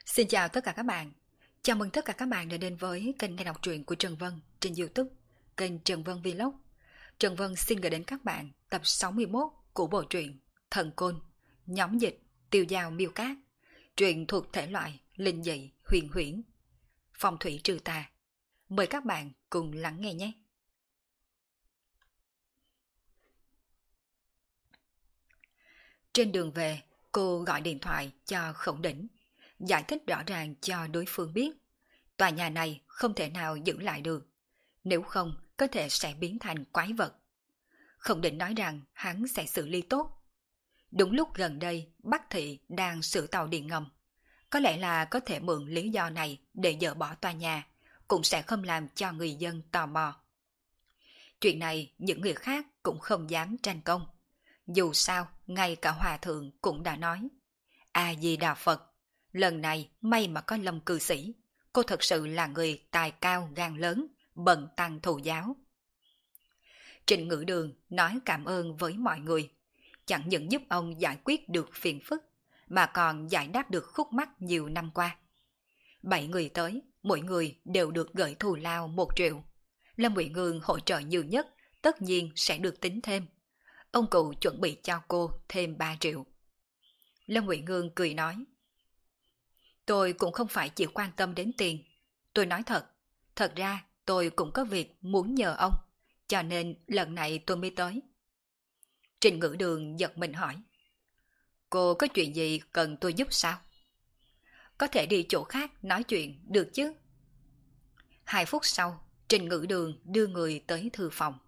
Xin chào tất cả các bạn. Chào mừng tất cả các bạn đã đến với kênh nghe đọc truyện của Trần Vân trên YouTube, kênh Trần Vân Vlog. Trần Vân xin gửi đến các bạn tập 61 của bộ truyện Thần Côn, nhóm dịch Tiêu Dao Miêu Cát, truyện thuộc thể loại linh dị, huyền huyễn, phong thủy trừ tà. Mời các bạn cùng lắng nghe nhé. Trên đường về, cô gọi điện thoại cho Khổng Đỉnh, giải thích rõ ràng cho đối phương biết tòa nhà này không thể nào giữ lại được, nếu không có thể sẽ biến thành quái vật. Khổng Định nói rằng hắn sẽ xử lý tốt. Đúng lúc gần đây Bắc Thị đang sửa tàu điện ngầm, có lẽ là có thể mượn lý do này để dỡ bỏ tòa nhà, cũng sẽ không làm cho người dân tò mò. Chuyện này những người khác cũng không dám tranh công. Dù sao, ngay cả Hòa Thượng cũng đã nói: A-di-đà Phật, lần này may mà có Lâm cư sĩ, cô thật sự là người tài cao gan lớn, bần tăng thù giáo. Trịnh Ngữ Đường nói cảm ơn với mọi người, chẳng những giúp ông giải quyết được phiền phức, mà còn giải đáp được khúc mắc nhiều năm qua. 7 người tới, mỗi người đều được gửi thù lao 1 triệu. Lâm Ngụy Ngương hỗ trợ nhiều nhất, tất nhiên sẽ được tính thêm. Ông cụ chuẩn bị cho cô thêm 3 triệu. Lâm Ngụy Ngương cười nói: Tôi cũng không phải chỉ quan tâm đến tiền. Tôi nói thật ra tôi cũng có việc muốn nhờ ông, cho nên lần này tôi mới tới. Trịnh Ngữ Đường giật mình hỏi: Cô có chuyện gì cần tôi giúp sao? Có thể đi chỗ khác nói chuyện được chứ? 2 phút sau, Trịnh Ngữ Đường đưa người tới thư phòng.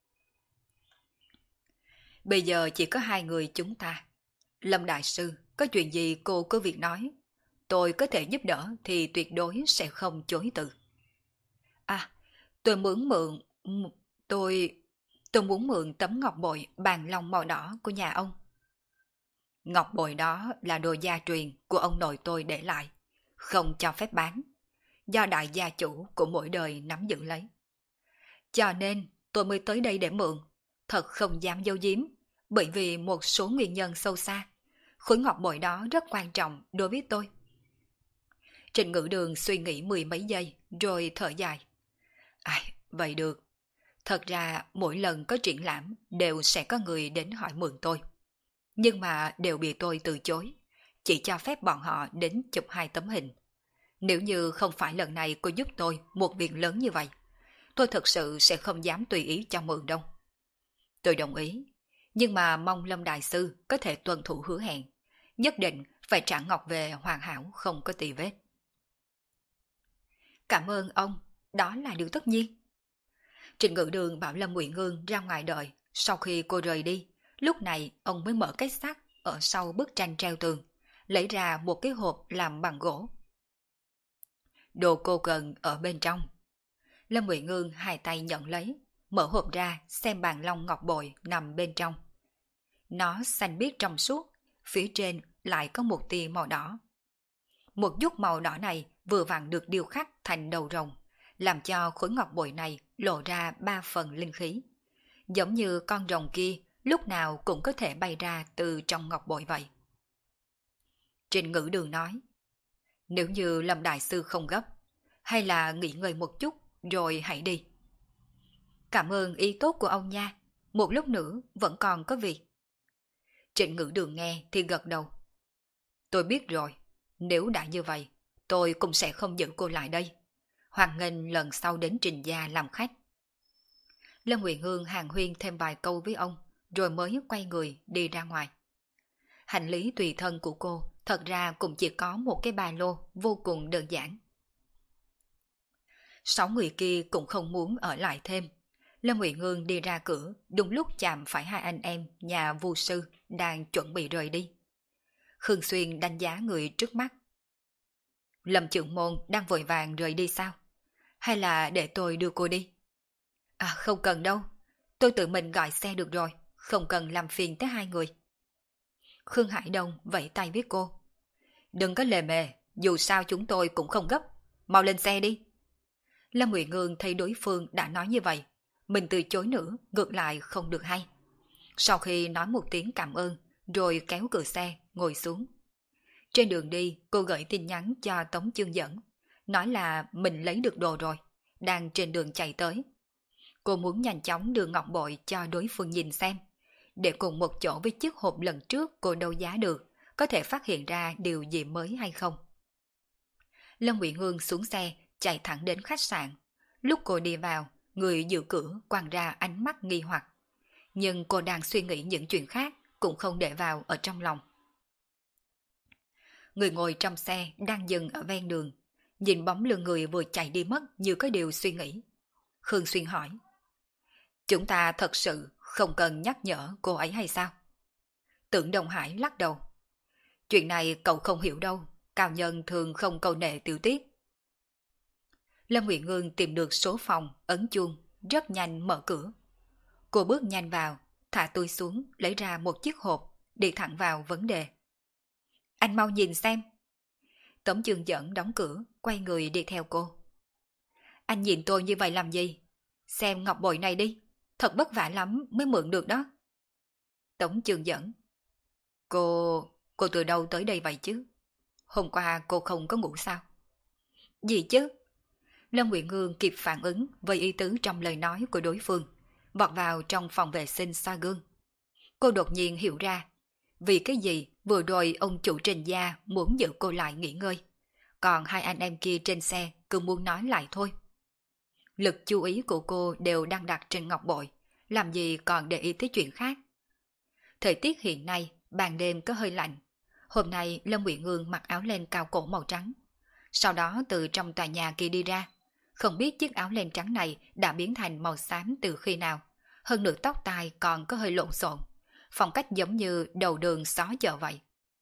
Bây giờ chỉ có 2 người chúng ta. Lâm Đại Sư, có chuyện gì cô cứ việc nói. Tôi có thể giúp đỡ thì tuyệt đối sẽ không chối từ. À, tôi muốn mượn... Tôi muốn mượn tấm ngọc bội bàn long màu đỏ của nhà ông. Ngọc bội đó là đồ gia truyền của ông nội tôi để lại, không cho phép bán, do đại gia chủ của mỗi đời nắm giữ lấy. Cho nên tôi mới tới đây để mượn, thật không dám giấu giếm, bởi vì một số nguyên nhân sâu xa. Khối ngọc bội đó rất quan trọng đối với tôi. Trịnh Ngữ Đường suy nghĩ 10 mấy giây rồi thở dài. Vậy được. Thật ra mỗi lần có triển lãm đều sẽ có người đến hỏi mượn tôi. Nhưng mà đều bị tôi từ chối, chỉ cho phép bọn họ đến chụp 2 tấm hình. Nếu như không phải lần này cô giúp tôi một việc lớn như vậy, tôi thật sự sẽ không dám tùy ý cho mượn đâu. Tôi đồng ý, nhưng mà mong Lâm Đại Sư có thể tuân thủ hứa hẹn, nhất định phải trả ngọc về hoàn hảo không có tì vết. Cảm ơn ông, đó là điều tất nhiên. Trịnh Ngữ Đường bảo Lâm Ngụy Ngương ra ngoài đợi, sau khi cô rời đi, lúc này ông mới mở cái sắt ở sau bức tranh treo tường, lấy ra một cái hộp làm bằng gỗ. Đồ cô cần ở bên trong. Lâm Ngụy Ngương 2 tay nhận lấy, mở hộp ra xem bàn long ngọc bội nằm bên trong. Nó xanh biếc trong suốt, phía trên lại có một tia màu đỏ. Một chút màu đỏ này vừa vặn được điêu khắc thành đầu rồng, làm cho khối ngọc bội này lộ ra 3 phần linh khí. Giống như con rồng kia lúc nào cũng có thể bay ra từ trong ngọc bội vậy. Trịnh Ngữ Đường nói: Nếu như Lâm Đại Sư không gấp, hay là nghỉ ngơi một chút rồi hãy đi. Cảm ơn ý tốt của ông nha, một lúc nữa vẫn còn có việc. Trịnh Ngữ Đường nghe thì gật đầu. Tôi biết rồi, nếu đã như vậy, tôi cũng sẽ không giữ cô lại đây. Hoan nghênh lần sau đến Trình gia làm khách. Lâm Ngụy Ngương hàn huyên thêm vài câu với ông, rồi mới quay người đi ra ngoài. Hành lý tùy thân của cô thật ra cũng chỉ có một cái ba lô vô cùng đơn giản. 6 người kia cũng không muốn ở lại thêm. Lâm Ngụy Ngương đi ra cửa, đúng lúc chạm phải 2 anh em nhà Vu sư đang chuẩn bị rời đi. Khương Xuyên đánh giá người trước mắt. Lâm trưởng môn đang vội vàng rời đi sao? Hay là để tôi đưa cô đi? Không cần đâu, tôi tự mình gọi xe được rồi, không cần làm phiền tới 2 người. Khương Hải Đông vẫy tay với cô. Đừng có lề mề, dù sao chúng tôi cũng không gấp, mau lên xe đi. Lâm Ngụy Ngương thấy đối phương đã nói như vậy, mình từ chối nữa ngược lại không được hay. Sau khi nói một tiếng cảm ơn, rồi kéo cửa xe ngồi xuống. Trên đường đi, cô gửi tin nhắn cho Tống Chương Dẫn, nói là mình lấy được đồ rồi, đang trên đường chạy tới. Cô muốn nhanh chóng đưa ngọc bội cho đối phương nhìn xem, để cùng một chỗ với chiếc hộp lần trước cô đấu giá được, có thể phát hiện ra điều gì mới hay không. Lâm Uyển Hương xuống xe, chạy thẳng đến khách sạn. Lúc cô đi vào, người giữ cửa quăng ra ánh mắt nghi hoặc. Nhưng cô đang suy nghĩ những chuyện khác, cũng không để vào ở trong lòng. Người ngồi trong xe đang dừng ở ven đường, nhìn bóng lưng người vừa chạy đi mất như có điều suy nghĩ. Khương Xuyên hỏi, chúng ta thật sự không cần nhắc nhở cô ấy hay sao? Tưởng Đông Hải lắc đầu. Chuyện này cậu không hiểu đâu, cao nhân thường không câu nệ tiểu tiết. Lâm Uyển Ngương tìm được số phòng, ấn chuông, rất nhanh mở cửa. Cô bước nhanh vào, thả túi xuống, lấy ra một chiếc hộp, đi thẳng vào vấn đề. Anh mau nhìn xem. Tống Chương Dẫn đóng cửa, quay người đi theo cô. Anh nhìn tôi như vậy làm gì? Xem ngọc bội này đi, thật vất vả lắm mới mượn được đó. Tống Chương Dẫn. Cô từ đâu tới đây vậy chứ? Hôm qua cô không có ngủ sao? Gì chứ? Lâm Uyển Ngương kịp phản ứng với ý tứ trong lời nói của đối phương, vọt vào trong phòng vệ sinh soi gương. Cô đột nhiên hiểu ra, vì cái gì vừa rồi ông chủ Trình gia muốn giữ cô lại nghỉ ngơi, còn hai anh em kia trên xe cứ muốn nói lại thôi. Lực chú ý của cô đều đang đặt trên ngọc bội, làm gì còn để ý tới chuyện khác. Thời tiết hiện nay, ban đêm có hơi lạnh. Hôm nay Lâm Uyển Ngương mặc áo len cao cổ màu trắng. Sau đó từ trong tòa nhà kia đi ra. Không biết chiếc áo len trắng này đã biến thành màu xám từ khi nào. Hơn nữa tóc tai còn có hơi lộn xộn. Phong cách giống như đầu đường xó chợ vậy.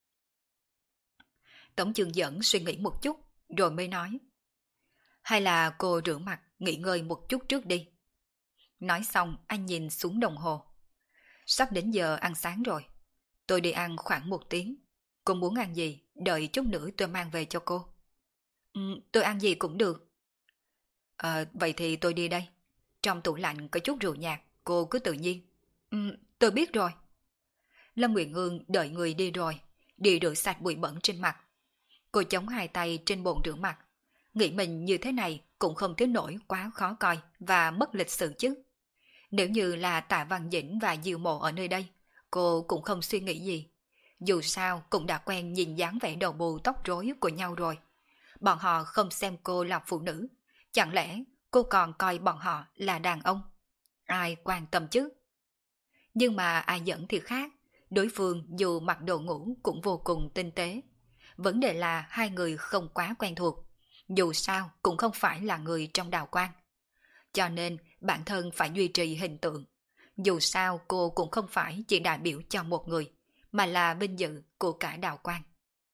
Tống Chương Dẫn suy nghĩ một chút, rồi mới nói. Hay là cô rửa mặt, nghỉ ngơi một chút trước đi. Nói xong anh nhìn xuống đồng hồ. Sắp đến giờ ăn sáng rồi. Tôi đi ăn khoảng 1 tiếng. Cô muốn ăn gì, đợi chút nữa tôi mang về cho cô. Tôi ăn gì cũng được. Vậy thì tôi đi đây. Trong tủ lạnh có chút rượu nhạt, cô cứ tự nhiên. Tôi biết rồi. Lâm Uyển Ngương đợi người đi rồi, đi rửa sạch bụi bẩn trên mặt. Cô chống hai tay trên bồn rửa mặt. Nghĩ mình như thế này cũng không tới nổi quá khó coi và mất lịch sự chứ. Nếu như là Tạ Văn Dĩnh và Diệu Mộ ở nơi đây, cô cũng không suy nghĩ gì. Dù sao cũng đã quen nhìn dáng vẻ đầu bù tóc rối của nhau rồi. Bọn họ không xem cô là phụ nữ. Chẳng lẽ cô còn coi bọn họ là đàn ông? Ai quan tâm chứ? Nhưng mà ai dẫn thì khác. Đối phương dù mặc đồ ngủ cũng vô cùng tinh tế. Vấn đề là hai người không quá quen thuộc. Dù sao cũng không phải là người trong Đào Quang. Cho nên bản thân phải duy trì hình tượng. Dù sao cô cũng không phải chỉ đại biểu cho một người, mà là vinh dự của cả Đào Quang.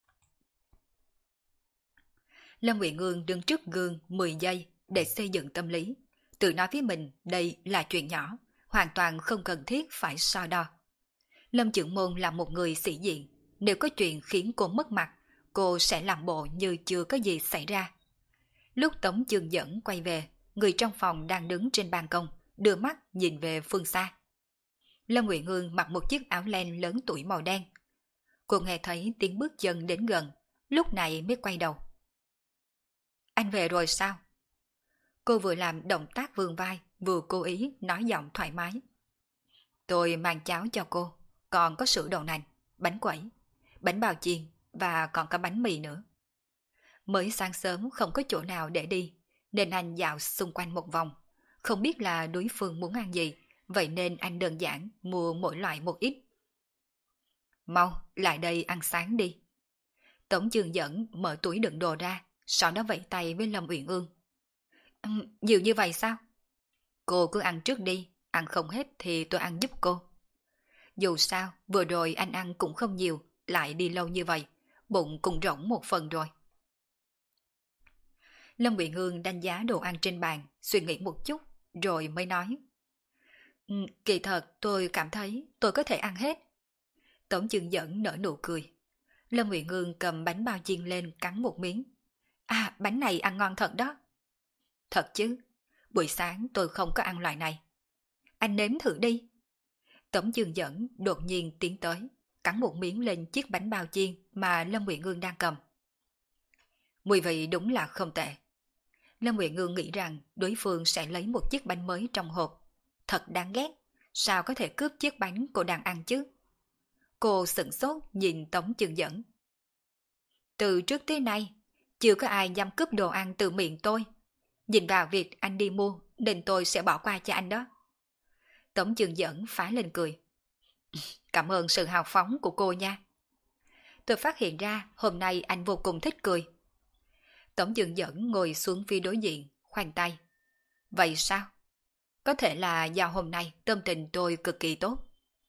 Lâm Uyển Ngương đứng trước gương 10 giây để xây dựng tâm lý. Tự nói với mình đây là chuyện nhỏ, hoàn toàn không cần thiết phải so đo. Lâm Chưởng Môn là một người sĩ diện. Nếu có chuyện khiến cô mất mặt, cô sẽ làm bộ như chưa có gì xảy ra. Lúc Tống Chương Dẫn quay về, người trong phòng đang đứng trên ban công, đưa mắt nhìn về phương xa. Lâm Uyển Ngương mặc một chiếc áo len lớn tuổi màu đen. Cô nghe thấy tiếng bước chân đến gần, lúc này mới quay đầu. Anh về rồi sao? Cô vừa làm động tác vươn vai, vừa cố ý nói giọng thoải mái. Tôi mang cháo cho cô, còn có sữa đậu nành, bánh quẩy, bánh bao chiên và còn có bánh mì nữa. Mới sáng sớm không có chỗ nào để đi, nên anh dạo xung quanh một vòng. Không biết là đối phương muốn ăn gì, vậy nên anh đơn giản mua mỗi loại một ít. Mau, lại đây ăn sáng đi. Tống Chương Dẫn mở túi đựng đồ ra, sau đó vẫy tay với Lâm Uyển Ương. Nhiều như vậy sao? Cô cứ ăn trước đi, ăn không hết thì tôi ăn giúp cô. Dù sao, vừa rồi anh ăn cũng không nhiều, lại đi lâu như vậy, bụng cũng rỗng một phần rồi. Lâm Uyển Ương đánh giá đồ ăn trên bàn, suy nghĩ một chút, rồi mới nói. Kỳ thật tôi cảm thấy tôi có thể ăn hết. Tống Chương Dẫn nở nụ cười. Lâm Uyển Ương cầm bánh bao chiên lên cắn một miếng. À, bánh này ăn ngon thật đó. Thật chứ, buổi sáng tôi không có ăn loại này. Anh nếm thử đi. Tống Chương Dẫn đột nhiên tiến tới, cắn một miếng lên chiếc bánh bao chiên mà Lâm Nguyện Ngương đang cầm. Mùi vị đúng là không tệ. Lâm Nguyện Ngương nghĩ rằng đối phương sẽ lấy một chiếc bánh mới trong hộp. Thật đáng ghét, sao có thể cướp chiếc bánh cô đang ăn chứ? Cô sửng sốt nhìn Tống Chương Dẫn. Từ trước tới nay, chưa có ai dám cướp đồ ăn từ miệng tôi. Nhìn vào việc anh đi mua nên tôi sẽ bỏ qua cho anh đó. Tống Chương Dẫn phá lên cười. Cảm ơn sự hào phóng của cô nha. Tôi phát hiện ra hôm nay anh vô cùng thích cười. Tống Chương Dẫn ngồi xuống phía đối diện, khoanh tay. Vậy sao? Có thể là do hôm nay tâm tình tôi cực kỳ tốt.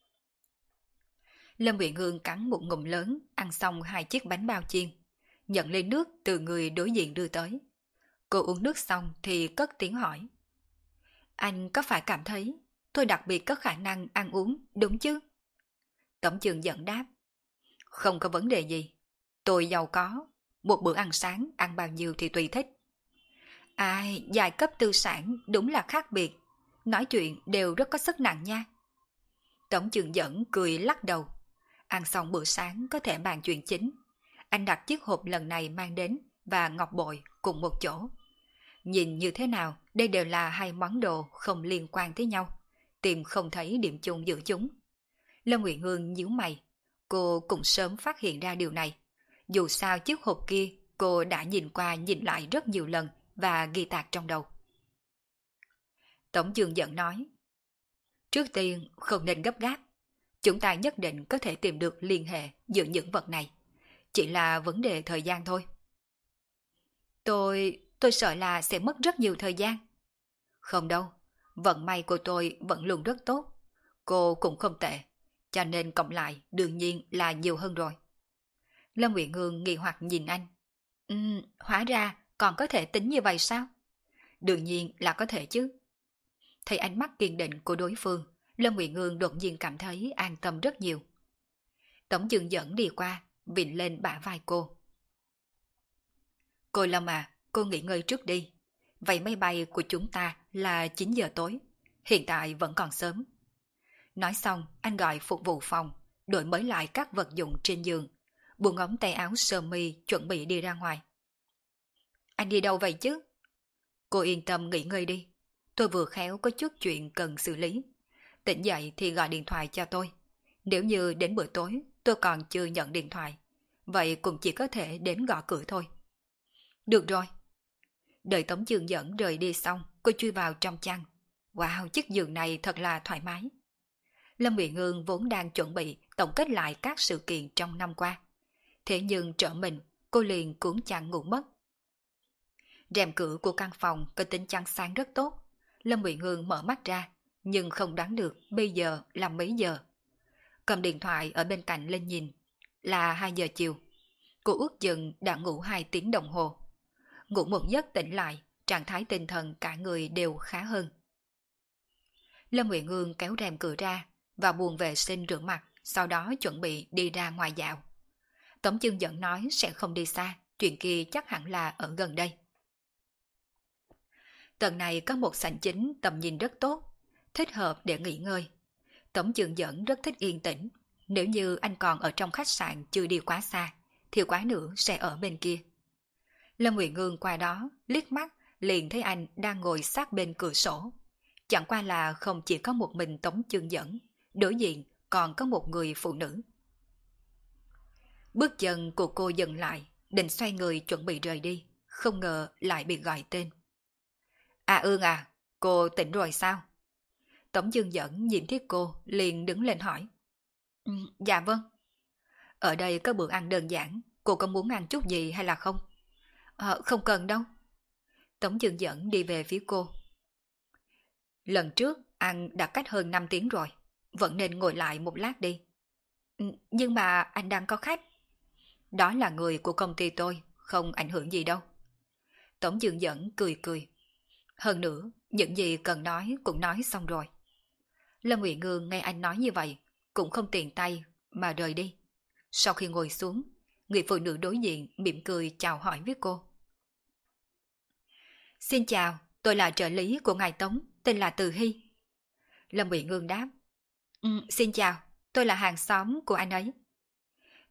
Lâm Uyển Hương cắn một ngụm lớn, ăn xong 2 chiếc bánh bao chiên, nhận ly nước từ người đối diện đưa tới. Cô uống nước xong thì cất tiếng hỏi. Anh có phải cảm thấy tôi đặc biệt có khả năng ăn uống, đúng chứ? Tống Chương Dẫn đáp. Không có vấn đề gì. Tôi giàu có, một bữa ăn sáng ăn bao nhiêu thì tùy thích. Ai, giai cấp tư sản đúng là khác biệt, nói chuyện đều rất có sức nặng nha. Tống Chương Dẫn cười lắc đầu. Ăn xong bữa sáng có thể bàn chuyện chính. Anh đặt chiếc hộp lần này mang đến và ngọc bội cùng một chỗ. Nhìn như thế nào, đây đều là 2 món đồ không liên quan tới nhau, tìm không thấy điểm chung giữa chúng. Lâm Uyển Hương nhíu mày, cô cũng sớm phát hiện ra điều này. Dù sao chiếc hộp kia cô đã nhìn qua nhìn lại rất nhiều lần và ghi tạc trong đầu. Tống Dương Dẫn nói, trước tiên không nên gấp gáp, chúng ta nhất định có thể tìm được liên hệ giữa những vật này, chỉ là vấn đề thời gian thôi. Tôi sợ là sẽ mất rất nhiều thời gian. Không đâu, vận may của tôi vẫn luôn rất tốt, cô cũng không tệ, cho nên cộng lại đương nhiên là nhiều hơn rồi. Lâm Uyển Hương nghi hoặc nhìn anh. Hóa ra còn có thể tính như vậy sao? Đương nhiên là có thể chứ. Thấy ánh mắt kiên định của đối phương, Lâm Uyển Hương đột nhiên cảm thấy an tâm rất nhiều. Tống Dương Dẫn đi qua, vịn lên bả vai cô. Cô Lâm à, cô nghỉ ngơi trước đi. Vậy máy bay của chúng ta là 9 giờ tối, hiện tại vẫn còn sớm. Nói xong, anh gọi phục vụ phòng, đổi mới lại các vật dụng trên giường, buông ống tay áo sơ mi chuẩn bị đi ra ngoài. Anh đi đâu vậy chứ? Cô yên tâm nghỉ ngơi đi. Tôi vừa khéo có chút chuyện cần xử lý. Tỉnh dậy thì gọi điện thoại cho tôi. Nếu như đến bữa tối tôi còn chưa nhận điện thoại, vậy cũng chỉ có thể đến gõ cửa thôi. Được rồi. Đợi Tống Dương Dẫn rời đi xong, cô chui vào trong chăn. Wow, chiếc giường này thật là thoải mái. Lâm Uyển Hương vốn đang chuẩn bị tổng kết lại các sự kiện trong năm qua. Thế nhưng trở mình, cô liền cuốn chăn ngủ mất. Rèm cửa của căn phòng có tính chắn sáng rất tốt. Lâm Uyển Hương mở mắt ra, nhưng không đoán được bây giờ là mấy giờ. Cầm điện thoại ở bên cạnh lên nhìn, là 2 giờ chiều. Cô ước chừng đã ngủ 2 tiếng đồng hồ. Ngủ một giấc tỉnh lại, trạng thái tinh thần cả người đều khá hơn. Lâm Uyển Hương kéo rèm cửa ra, vào buồng vệ sinh rửa mặt, sau đó chuẩn bị đi ra ngoài dạo. Tống Dương Dẫn nói sẽ không đi xa, chuyện kia chắc hẳn là ở gần đây. Tầng này có một sảnh chính tầm nhìn rất tốt, thích hợp để nghỉ ngơi. Tống Dương Dẫn rất thích yên tĩnh, nếu như anh còn ở trong khách sạn chưa đi quá xa, thì quá nữa sẽ ở bên kia. Lâm Uyển Hương qua đó, liếc mắt, liền thấy anh đang ngồi sát bên cửa sổ. Chẳng qua là không chỉ có một mình Tống Dương Dẫn, đối diện còn có một người phụ nữ. Bước chân của cô dừng lại, định xoay người chuẩn bị rời đi, không ngờ lại bị gọi tên. À Ương à, cô tỉnh rồi sao? Tống Dương Dẫn nhìn thấy cô liền đứng lên hỏi. Dạ vâng. Ở đây có bữa ăn đơn giản, cô có muốn ăn chút gì hay là không? Không cần đâu. Tống Dương Dẫn đi về phía cô. Lần trước ăn đã cách hơn 5 tiếng rồi, vẫn nên ngồi lại một lát đi. Nhưng mà anh đang có khách. Đó là người của công ty tôi, không ảnh hưởng gì đâu. Tống Dương Dẫn cười cười. Hơn nữa, những gì cần nói cũng nói xong rồi. Lâm Uyển Hương nghe anh nói như vậy, cũng không tiện tay mà rời đi. Sau khi ngồi xuống, người phụ nữ đối diện mỉm cười chào hỏi với cô. Xin chào, tôi là trợ lý của ngài Tống, tên là Từ Hy. Lâm Uyển Hương đáp. Xin chào, tôi là hàng xóm của anh ấy.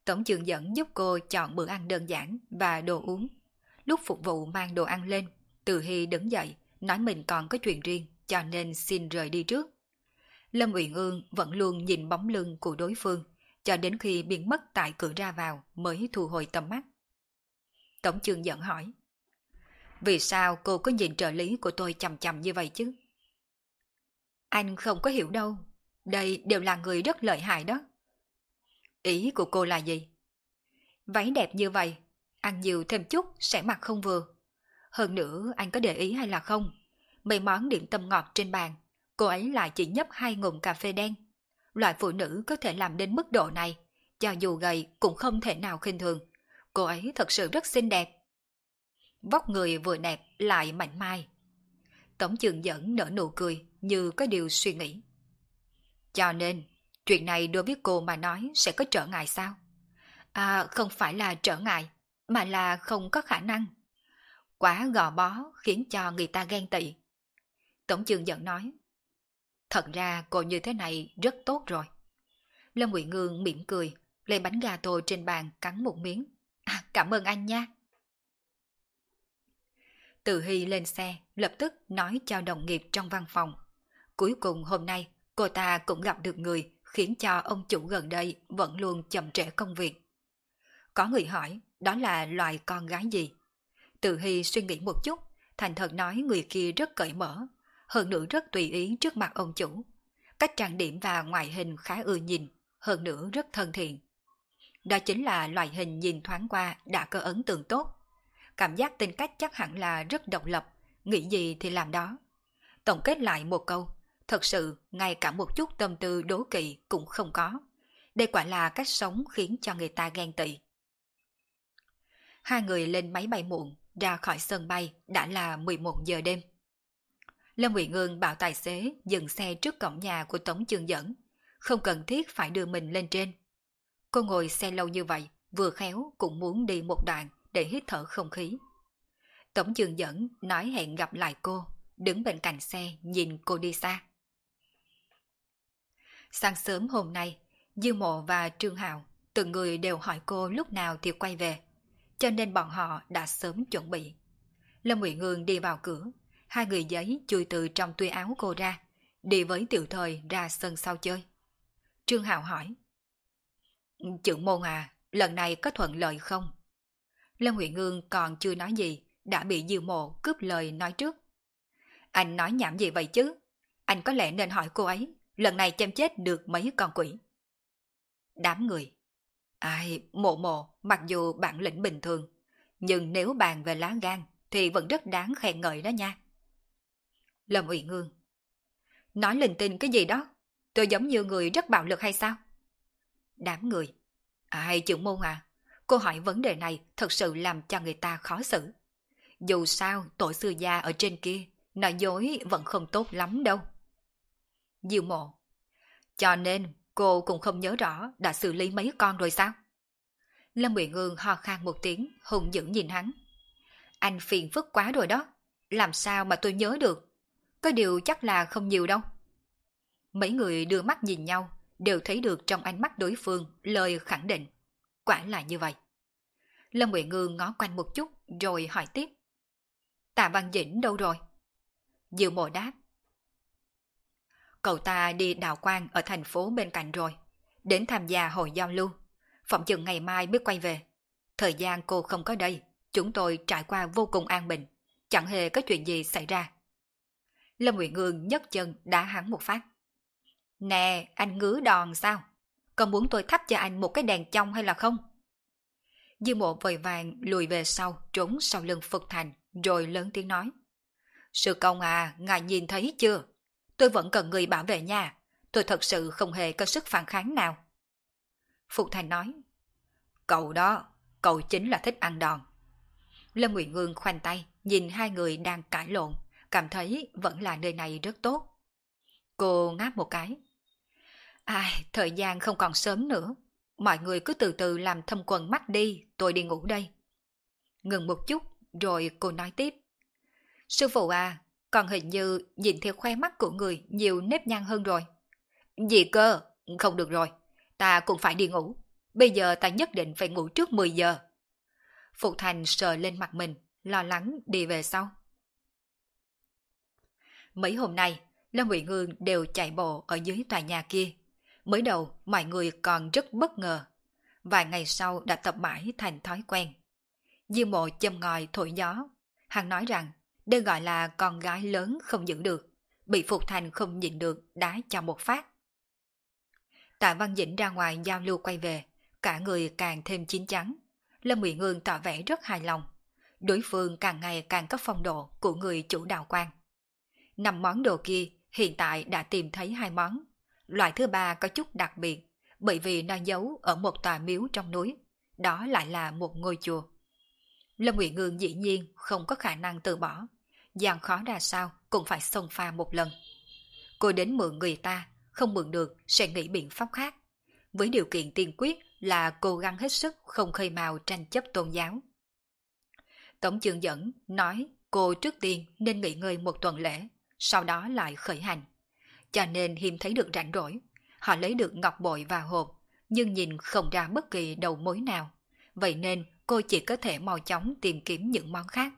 Tổng trường dẫn giúp cô chọn bữa ăn đơn giản và đồ uống. Lúc phục vụ mang đồ ăn lên, Từ Hy đứng dậy, nói mình còn có chuyện riêng, cho nên xin rời đi trước. Lâm Uyển Ương vẫn luôn nhìn bóng lưng của đối phương, cho đến khi biến mất tại cửa ra vào mới thu hồi tầm mắt. Tổng trường dẫn hỏi, vì sao cô có nhìn trợ lý của tôi chằm chằm như vậy chứ? Anh không có hiểu đâu, đây đều là người rất lợi hại đó. Ý của cô là gì? Váy đẹp như vậy, ăn nhiều thêm chút sẽ mặc không vừa. Hơn nữa anh có để ý hay là không? Mấy món điểm tâm ngọt trên bàn, cô ấy lại chỉ nhấp 2 ngụm cà phê đen. Loại phụ nữ có thể làm đến mức độ này, cho dù gầy cũng không thể nào khinh thường. Cô ấy thật sự rất xinh đẹp. Vóc người vừa đẹp lại mảnh mai. Tổng trường dẫn nở nụ cười như có điều suy nghĩ. Cho nên, chuyện này đối với cô mà nói sẽ có trở ngại sao? À, không phải là trở ngại, mà là không có khả năng. Quá gò bó khiến cho người ta ghen tị. Tổng trường dẫn nói, thật ra cô như thế này rất tốt rồi. Lâm Ngụy Ngương mỉm cười, lấy bánh gato trên bàn cắn một miếng. À, cảm ơn anh nha. Từ Hy lên xe, lập tức nói cho đồng nghiệp trong văn phòng. Cuối cùng hôm nay, cô ta cũng gặp được người khiến cho ông chủ gần đây vẫn luôn chậm trễ công việc. Có người hỏi, đó là loài con gái gì? Từ Hy suy nghĩ một chút, thành thật nói người kia rất cởi mở, hơn nữa rất tùy ý trước mặt ông chủ. Cách trang điểm và ngoại hình khá ưa nhìn, hơn nữa rất thân thiện. Đó chính là loại hình nhìn thoáng qua đã có ấn tượng tốt. Cảm giác tính cách chắc hẳn là rất độc lập, nghĩ gì thì làm đó. Tổng kết lại một câu, thật sự ngay cả một chút tâm tư đố kỵ cũng không có. Đây quả là cách sống khiến cho người ta ghen tị. Hai người lên máy bay muộn, ra khỏi sân bay đã là 11 giờ đêm. Lâm Ngụy Ngương bảo tài xế dừng xe trước cổng nhà của Tống Trường Dẫn, không cần thiết phải đưa mình lên trên. Cô ngồi xe lâu như vậy, vừa khéo cũng muốn đi một đoạn để hít thở không khí. Tống Trường Dẫn nói hẹn gặp lại cô, đứng bên cạnh xe nhìn cô đi xa. Sáng sớm hôm nay, Dư Mộ và Trương Hạo từng người đều hỏi cô lúc nào thì quay về, cho nên bọn họ đã sớm chuẩn bị. Lâm Ngụy Ngương đi vào cửa, hai người giấy chui từ trong túi áo cô ra, đi với Tiểu Thời ra sân sau chơi. Trương Hạo hỏi, Trưởng môn à, lần này có thuận lợi không? Lâm Ngụy Ngương còn chưa nói gì, đã bị Dư Mộ cướp lời nói trước. Anh nói nhảm gì vậy chứ? Anh có lẽ nên hỏi cô ấy, lần này chém chết được mấy con quỷ. Đám người. Ai, Mộ, mặc dù bản lĩnh bình thường, nhưng nếu bàn về lá gan thì vẫn rất đáng khen ngợi đó nha. Lâm Uyển Ngương. Nói linh tinh cái gì đó? Tôi giống như người rất bạo lực hay sao? Đám người. Ai, trưởng môn à, cô hỏi vấn đề này thật sự làm cho người ta khó xử. Dù sao, tổ sư gia ở trên kia, nói dối vẫn không tốt lắm đâu. Diêu Mộ. Cho nên, cô cũng không nhớ rõ đã xử lý mấy con rồi sao? Lâm Uyển Ngương ho khan một tiếng, hùng dữ nhìn hắn. Anh phiền phức quá rồi đó, làm sao mà tôi nhớ được? Có điều chắc là không nhiều đâu. Mấy người đưa mắt nhìn nhau, đều thấy được trong ánh mắt đối phương lời khẳng định. Quả là như vậy. Lâm Uyển Ngương ngó quanh một chút rồi hỏi tiếp. Tạ Văn Dĩnh đâu rồi? Diệu Mộ đáp. Cậu ta đi đào quang ở thành phố bên cạnh rồi, đến tham gia hội giao lưu. Phỏng chừng ngày mai mới quay về. Thời gian cô không có đây, chúng tôi trải qua vô cùng an bình, chẳng hề có chuyện gì xảy ra. Lâm Uyển Ngương nhấc chân đá hắn một phát. Nè, anh ngứa đòn sao? Còn muốn tôi thắp cho anh một cái đèn trong hay là không? Dư Mộ vội vàng lùi về sau, trốn sau lưng Phục Thành, rồi lớn tiếng nói. Sư công à, ngài nhìn thấy chưa? Tôi vẫn cần người bảo vệ nha. Tôi thật sự không hề có sức phản kháng nào. Phục Thành nói. Cậu đó, cậu chính là thích ăn đòn. Lâm Uyển Ngương khoanh tay, nhìn hai người đang cãi lộn, cảm thấy vẫn là nơi này rất tốt. Cô ngáp một cái. Ai, thời gian không còn sớm nữa. Mọi người cứ từ từ làm thâm quần mắt đi, tôi đi ngủ đây. Ngừng một chút, rồi cô nói tiếp. Sư phụ à, còn hình như nhìn theo khoe mắt của người nhiều nếp nhăn hơn rồi. Gì cơ? Không được rồi, ta cũng phải đi ngủ. bây giờ ta nhất định phải ngủ trước 10 giờ. Phục Thành sờ lên mặt mình, lo lắng đi về sau. Mấy hôm nay, Lâm Ngụy Ngương đều chạy bộ ở dưới tòa nhà kia. Mới đầu, mọi người còn rất bất ngờ. Vài ngày sau đã tập mãi thành thói quen. Diêu Mộ châm ngòi thổi gió. Hắn nói rằng, đây gọi là con gái lớn không giữ được. Bị Phục Thành không nhịn được đá cho một phát. Tạ Văn Dĩnh ra ngoài giao lưu quay về, cả người càng thêm chín chắn. Lâm Ngụy Ngương tỏ vẻ rất hài lòng. Đối phương càng ngày càng có phong độ của người chủ đạo quan. 5 món đồ kia hiện tại đã tìm thấy 2 món. Loại thứ 3 có chút đặc biệt, bởi vì nó giấu ở một tòa miếu trong núi. Đó lại là một ngôi chùa. Lâm Ngụy Ngương dĩ nhiên không có khả năng từ bỏ. Gian khó ra sao cũng phải xông pha một lần. Cô đến mượn người ta, không mượn được sẽ nghĩ biện pháp khác. Với điều kiện tiên quyết là cố gắng hết sức không khơi mào tranh chấp tôn giáo. Tổng chương dẫn nói cô trước tiên nên nghỉ ngơi một tuần lễ, sau đó lại khởi hành. Cho nên hiếm thấy được rảnh rỗi. Họ lấy được ngọc bội và hộp, nhưng nhìn không ra bất kỳ đầu mối nào. Vậy nên cô chỉ có thể mau chóng tìm kiếm những món khác.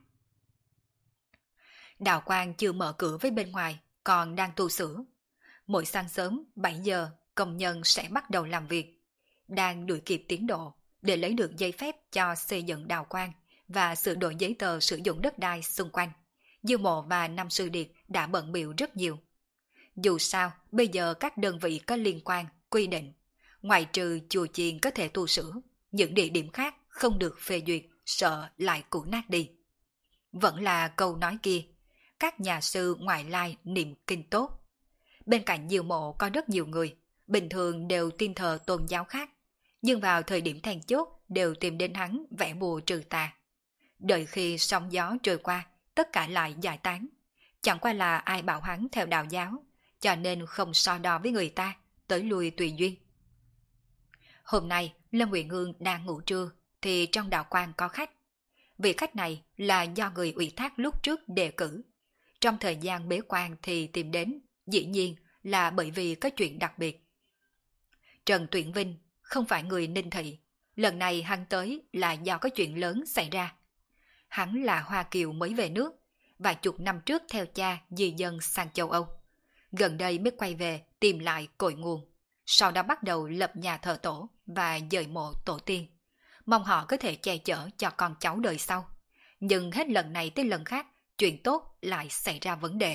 Đạo quan chưa mở cửa với bên ngoài, còn đang tu sửa. Mỗi sáng sớm 7 giờ, công nhân sẽ bắt đầu làm việc. Đang đuổi kịp tiến độ để lấy được giấy phép cho xây dựng đạo quan và sửa đổi giấy tờ sử dụng đất đai xung quanh. Diêu Mộ và Nam Sư Điệt đã bận bịu rất nhiều. Dù sao, bây giờ các đơn vị có liên quan quy định, ngoại trừ chùa chiền có thể tu sửa, những địa điểm khác không được phê duyệt, sợ lại cũ nát đi. Vẫn là câu nói kia, các nhà sư ngoại lai niệm kinh tốt. Bên cạnh Diêu Mộ có rất nhiều người, bình thường đều tin thờ tôn giáo khác, nhưng vào thời điểm then chốt đều tìm đến hắn vẽ bùa trừ tà. Đợi khi sóng gió trôi qua, tất cả lại giải tán. Chẳng qua là ai bảo hắn theo đạo giáo, cho nên không so đo với người ta, tới lui tùy duyên. Hôm nay, Lâm Ngụy Ngương đang ngủ trưa, thì trong đạo quan có khách. Vị khách này là do người ủy thác lúc trước đề cử. Trong thời gian bế quan thì tìm đến, dĩ nhiên là bởi vì có chuyện đặc biệt. Trần Tuyển Vinh không phải người Ninh Thị, lần này hắn tới là do có chuyện lớn xảy ra. Hắn là Hoa Kiều mới về nước, vài chục năm trước theo cha di dân sang châu Âu. Gần đây mới quay về tìm lại cội nguồn, sau đó bắt đầu lập nhà thờ tổ và dời mộ tổ tiên. Mong họ có thể che chở cho con cháu đời sau. Nhưng hết lần này tới lần khác, chuyện tốt lại xảy ra vấn đề.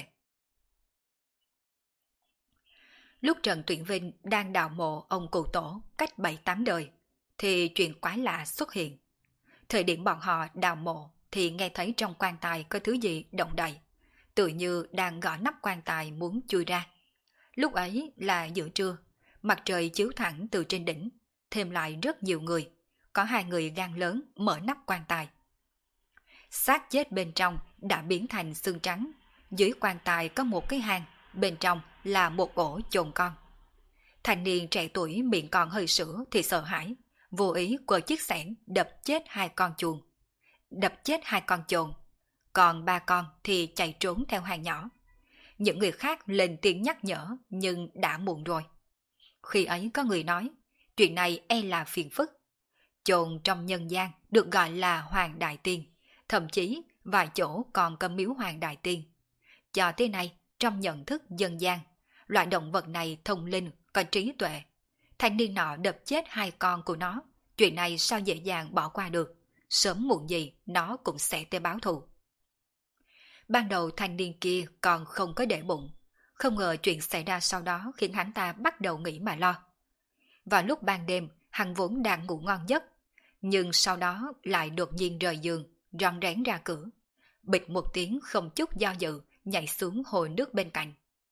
Lúc Trần Tuyển Vinh đang đào mộ ông cụ tổ cách 7-8 đời, thì chuyện quái lạ xuất hiện. Thời điểm bọn họ đào mộ thì nghe thấy trong quan tài có thứ gì động đậy, tự như đang gõ nắp quan tài muốn chui ra. Lúc ấy là giữa trưa, mặt trời chiếu thẳng từ trên đỉnh, thêm lại rất nhiều người, có 2 người gan lớn mở nắp quan tài. Xác chết bên trong đã biến thành xương trắng, dưới quan tài có một cái hang, bên trong là một ổ chồn con. Thanh niên trẻ tuổi miệng còn hơi sữa thì sợ hãi, vô ý quơ chiếc xẻng đập chết 2 con chuồn. Đập chết 2 con chồn, còn 3 con thì chạy trốn theo hang nhỏ. Những người khác lên tiếng nhắc nhở nhưng đã muộn rồi. Khi ấy có người nói, chuyện này e là phiền phức. Chồn trong nhân gian được gọi là Hoàng Đại Tiên, thậm chí vài chỗ còn có miếu Hoàng Đại Tiên. Cho tới nay, trong nhận thức dân gian, loại động vật này thông linh, có trí tuệ. Thanh niên nọ đập chết 2 con của nó, chuyện này sao dễ dàng bỏ qua được, sớm muộn gì nó cũng sẽ tới báo thù. Ban đầu thanh niên kia còn không có để bụng, không ngờ chuyện xảy ra sau đó khiến hắn ta bắt đầu nghĩ mà lo. Vào lúc ban đêm, hắn vốn đang ngủ ngon giấc, nhưng sau đó lại đột nhiên rời giường, rón rén ra cửa, bịch một tiếng không chút do dự, nhảy xuống hồ nước bên cạnh.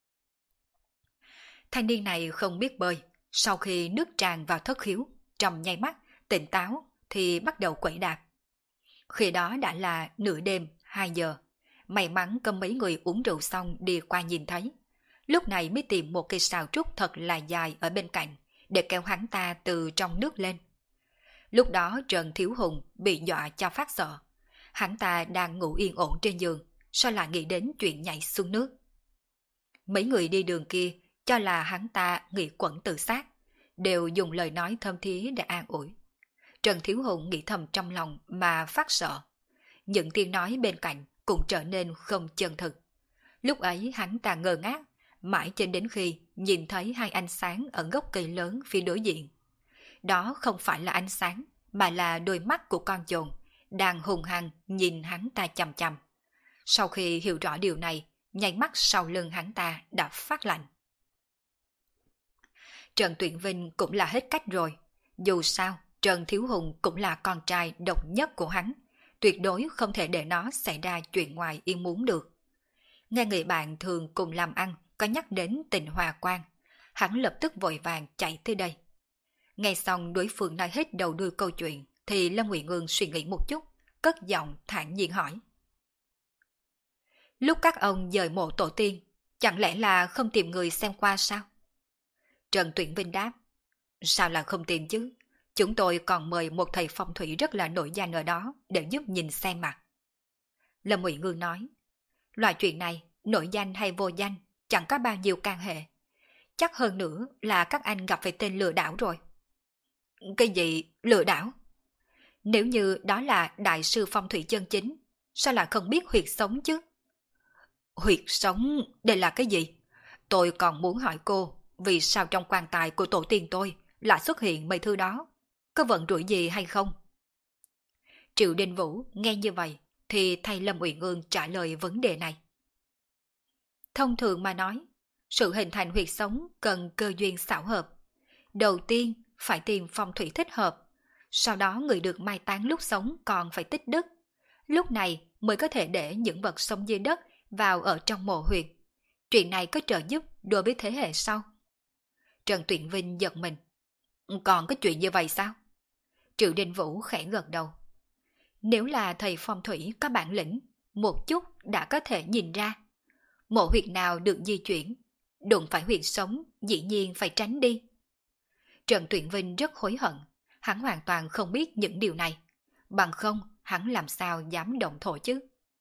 Thanh niên này không biết bơi, sau khi nước tràn vào thất khiếu, trong nháy mắt, tỉnh táo thì bắt đầu quẩy đạp. Khi đó đã là nửa đêm, 2 giờ, may mắn có mấy người uống rượu xong đi qua nhìn thấy. Lúc này mới tìm một cây sào trúc thật là dài ở bên cạnh, để kéo hắn ta từ trong nước lên. Lúc đó Trần Thiếu Hùng bị dọa cho phát sợ. Hắn ta đang ngủ yên ổn trên giường, sao lại nghĩ đến chuyện nhảy xuống nước. Mấy người đi đường kia cho là hắn ta nghĩ quẩn tự sát, đều dùng lời nói thơm thía để an ủi. Trần Thiếu Hùng nghĩ thầm trong lòng mà phát sợ. Những tiếng nói bên cạnh cũng trở nên không chân thực. Lúc ấy hắn ta ngơ ngác, mãi cho đến khi nhìn thấy hai ánh sáng ở gốc cây lớn phía đối diện. Đó không phải là ánh sáng, mà là đôi mắt của con chồn, đang hùng hăng nhìn hắn ta chằm chằm. Sau khi hiểu rõ điều này, nháy mắt sau lưng hắn ta đã phát lạnh. Trần Tuyển Vinh cũng là hết cách rồi. Dù sao, Trần Thiếu Hùng cũng là con trai độc nhất của hắn. Tuyệt đối không thể để nó xảy ra chuyện ngoài ý muốn được. Nghe người bạn thường cùng làm ăn có nhắc đến tình hòa quan, hắn lập tức vội vàng chạy tới đây. Nghe xong đối phương nói hết đầu đuôi câu chuyện, thì Lâm Ngụy Ngương suy nghĩ một chút, cất giọng thản nhiên hỏi. Lúc các ông dời mộ tổ tiên, chẳng lẽ là không tìm người xem qua sao? Trần Tuyển Vinh đáp. Sao là không tìm chứ? Chúng tôi còn mời một thầy phong thủy rất là nổi danh ở đó để giúp nhìn xem mặt. Lâm Ngụy Ngương nói. Loại chuyện này, nổi danh hay vô danh, chẳng có bao nhiêu can hệ. Chắc hơn nữa là các anh gặp phải tên lừa đảo rồi. Cái gì lừa đảo? Nếu như đó là đại sư phong thủy chân chính, sao lại không biết huyệt sống chứ? Huyệt sống, đây là cái gì? Tôi còn muốn hỏi cô, vì sao trong quan tài của tổ tiên tôi lại xuất hiện mấy thứ đó? Có vận rủi gì hay không? Triệu Đình Vũ nghe như vậy, thì thay Lâm Uyển Ương trả lời vấn đề này. Thông thường mà nói, sự hình thành huyệt sống cần cơ duyên xảo hợp. Đầu tiên phải tìm phong thủy thích hợp, sau đó người được mai táng lúc sống còn phải tích đức. Lúc này mới có thể để những vật sống dưới đất vào ở trong mộ huyệt. Chuyện này có trợ giúp đối với thế hệ sau. Trần Tuyển Vinh giật mình. Còn có chuyện như vậy sao? Triệu Đình Vũ khẽ gật đầu. Nếu là thầy phong thủy có bản lĩnh, một chút đã có thể nhìn ra. Mộ huyệt nào được di chuyển, đụng phải huyệt sống dĩ nhiên phải tránh đi. Trần Tuyển Vinh rất hối hận, hắn hoàn toàn không biết những điều này. Bằng không, hắn làm sao dám động thổ chứ?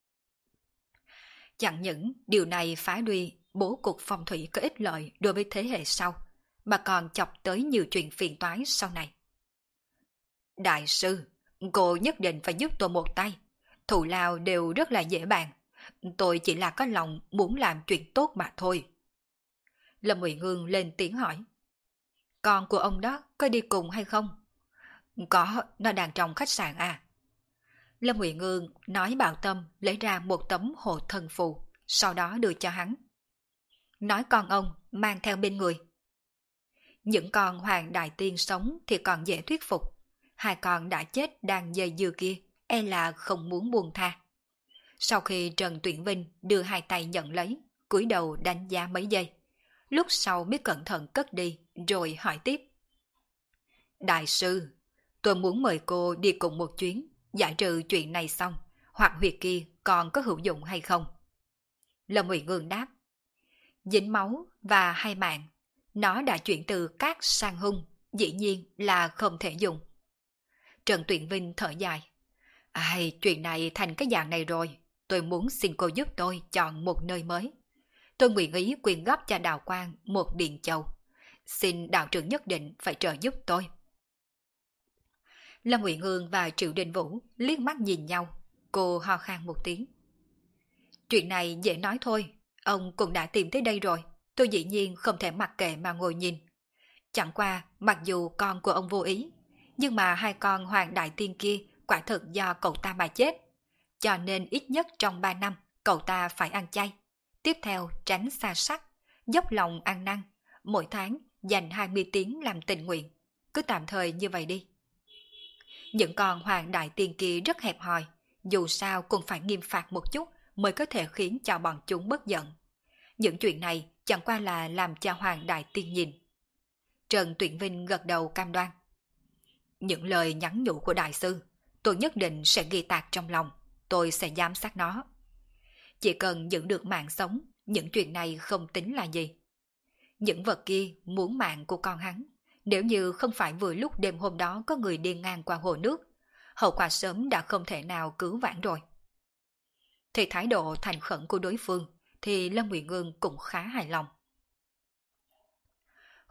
Chẳng những điều này phá đi bố cục phong thủy có ích lợi đối với thế hệ sau, mà còn chọc tới nhiều chuyện phiền toái sau này. Đại sư, cô nhất định phải giúp tôi một tay. Thù lao đều rất là dễ bàn. Tôi chỉ là có lòng muốn làm chuyện tốt mà thôi. Lâm Ngụy Ngương lên tiếng hỏi. Con của ông đó có đi cùng hay không? Có, nó đang trong khách sạn à? Lâm Ngụy Ngương nói Bảo Tâm lấy ra một tấm hộ thân phù, sau đó đưa cho hắn. Nói con ông mang theo bên người. Những con hoàng đại tiên sống thì còn dễ thuyết phục. Hai con đã chết đang dây dưa kia, e là không muốn buông tha. Sau khi Trần Tuyển Vinh đưa hai tay nhận lấy, cúi đầu đánh giá mấy giây. Lúc sau mới cẩn thận cất đi, rồi hỏi tiếp. Đại sư, tôi muốn mời cô đi cùng một chuyến, giải trừ chuyện này xong, hoặc huyệt kia còn có hữu dụng hay không? Lâm Ngụy Ngương đáp. Dính máu và hai mạng, nó đã chuyển từ cát sang hung, dĩ nhiên là không thể dùng. Trần Tuyển Vinh thở dài. Ai, chuyện này thành cái dạng này rồi, tôi muốn xin cô giúp tôi chọn một nơi mới. Tôi nguyện ý quyên góp cho Đào Quang một điện châu. Xin đạo trưởng nhất định phải trợ giúp tôi. Lâm Ngụy Ngương và Triệu Đình Vũ liếc mắt nhìn nhau, cô ho khan một tiếng. Chuyện này dễ nói thôi, ông cũng đã tìm tới đây rồi, tôi dĩ nhiên không thể mặc kệ mà ngồi nhìn. Chẳng qua, mặc dù con của ông vô ý, nhưng mà hai con hoàng đại tiên kia quả thực do cậu ta mà chết. Cho nên ít nhất trong 3 năm, cậu ta phải ăn chay. Tiếp theo tránh xa sắc, dốc lòng ăn năn, mỗi tháng dành 20 tiếng làm tình nguyện. Cứ tạm thời như vậy đi. Những con hoàng đại tiên kia rất hẹp hòi, dù sao cũng phải nghiêm phạt một chút mới có thể khiến cho bọn chúng bất giận. Những chuyện này chẳng qua là làm cho hoàng đại tiên nhìn. Trần Tuyển Vinh gật đầu cam đoan. Những lời nhắn nhủ của đại sư, tôi nhất định sẽ ghi tạc trong lòng, tôi sẽ giám sát nó. Chỉ cần giữ được mạng sống, những chuyện này không tính là gì. Những vật kia muốn mạng của con hắn, nếu như không phải vừa lúc đêm hôm đó có người đi ngang qua hồ nước, hậu quả sớm đã không thể nào cứu vãn rồi. Thì thái độ thành khẩn của đối phương, thì Lâm Ngụy Ngương cũng khá hài lòng.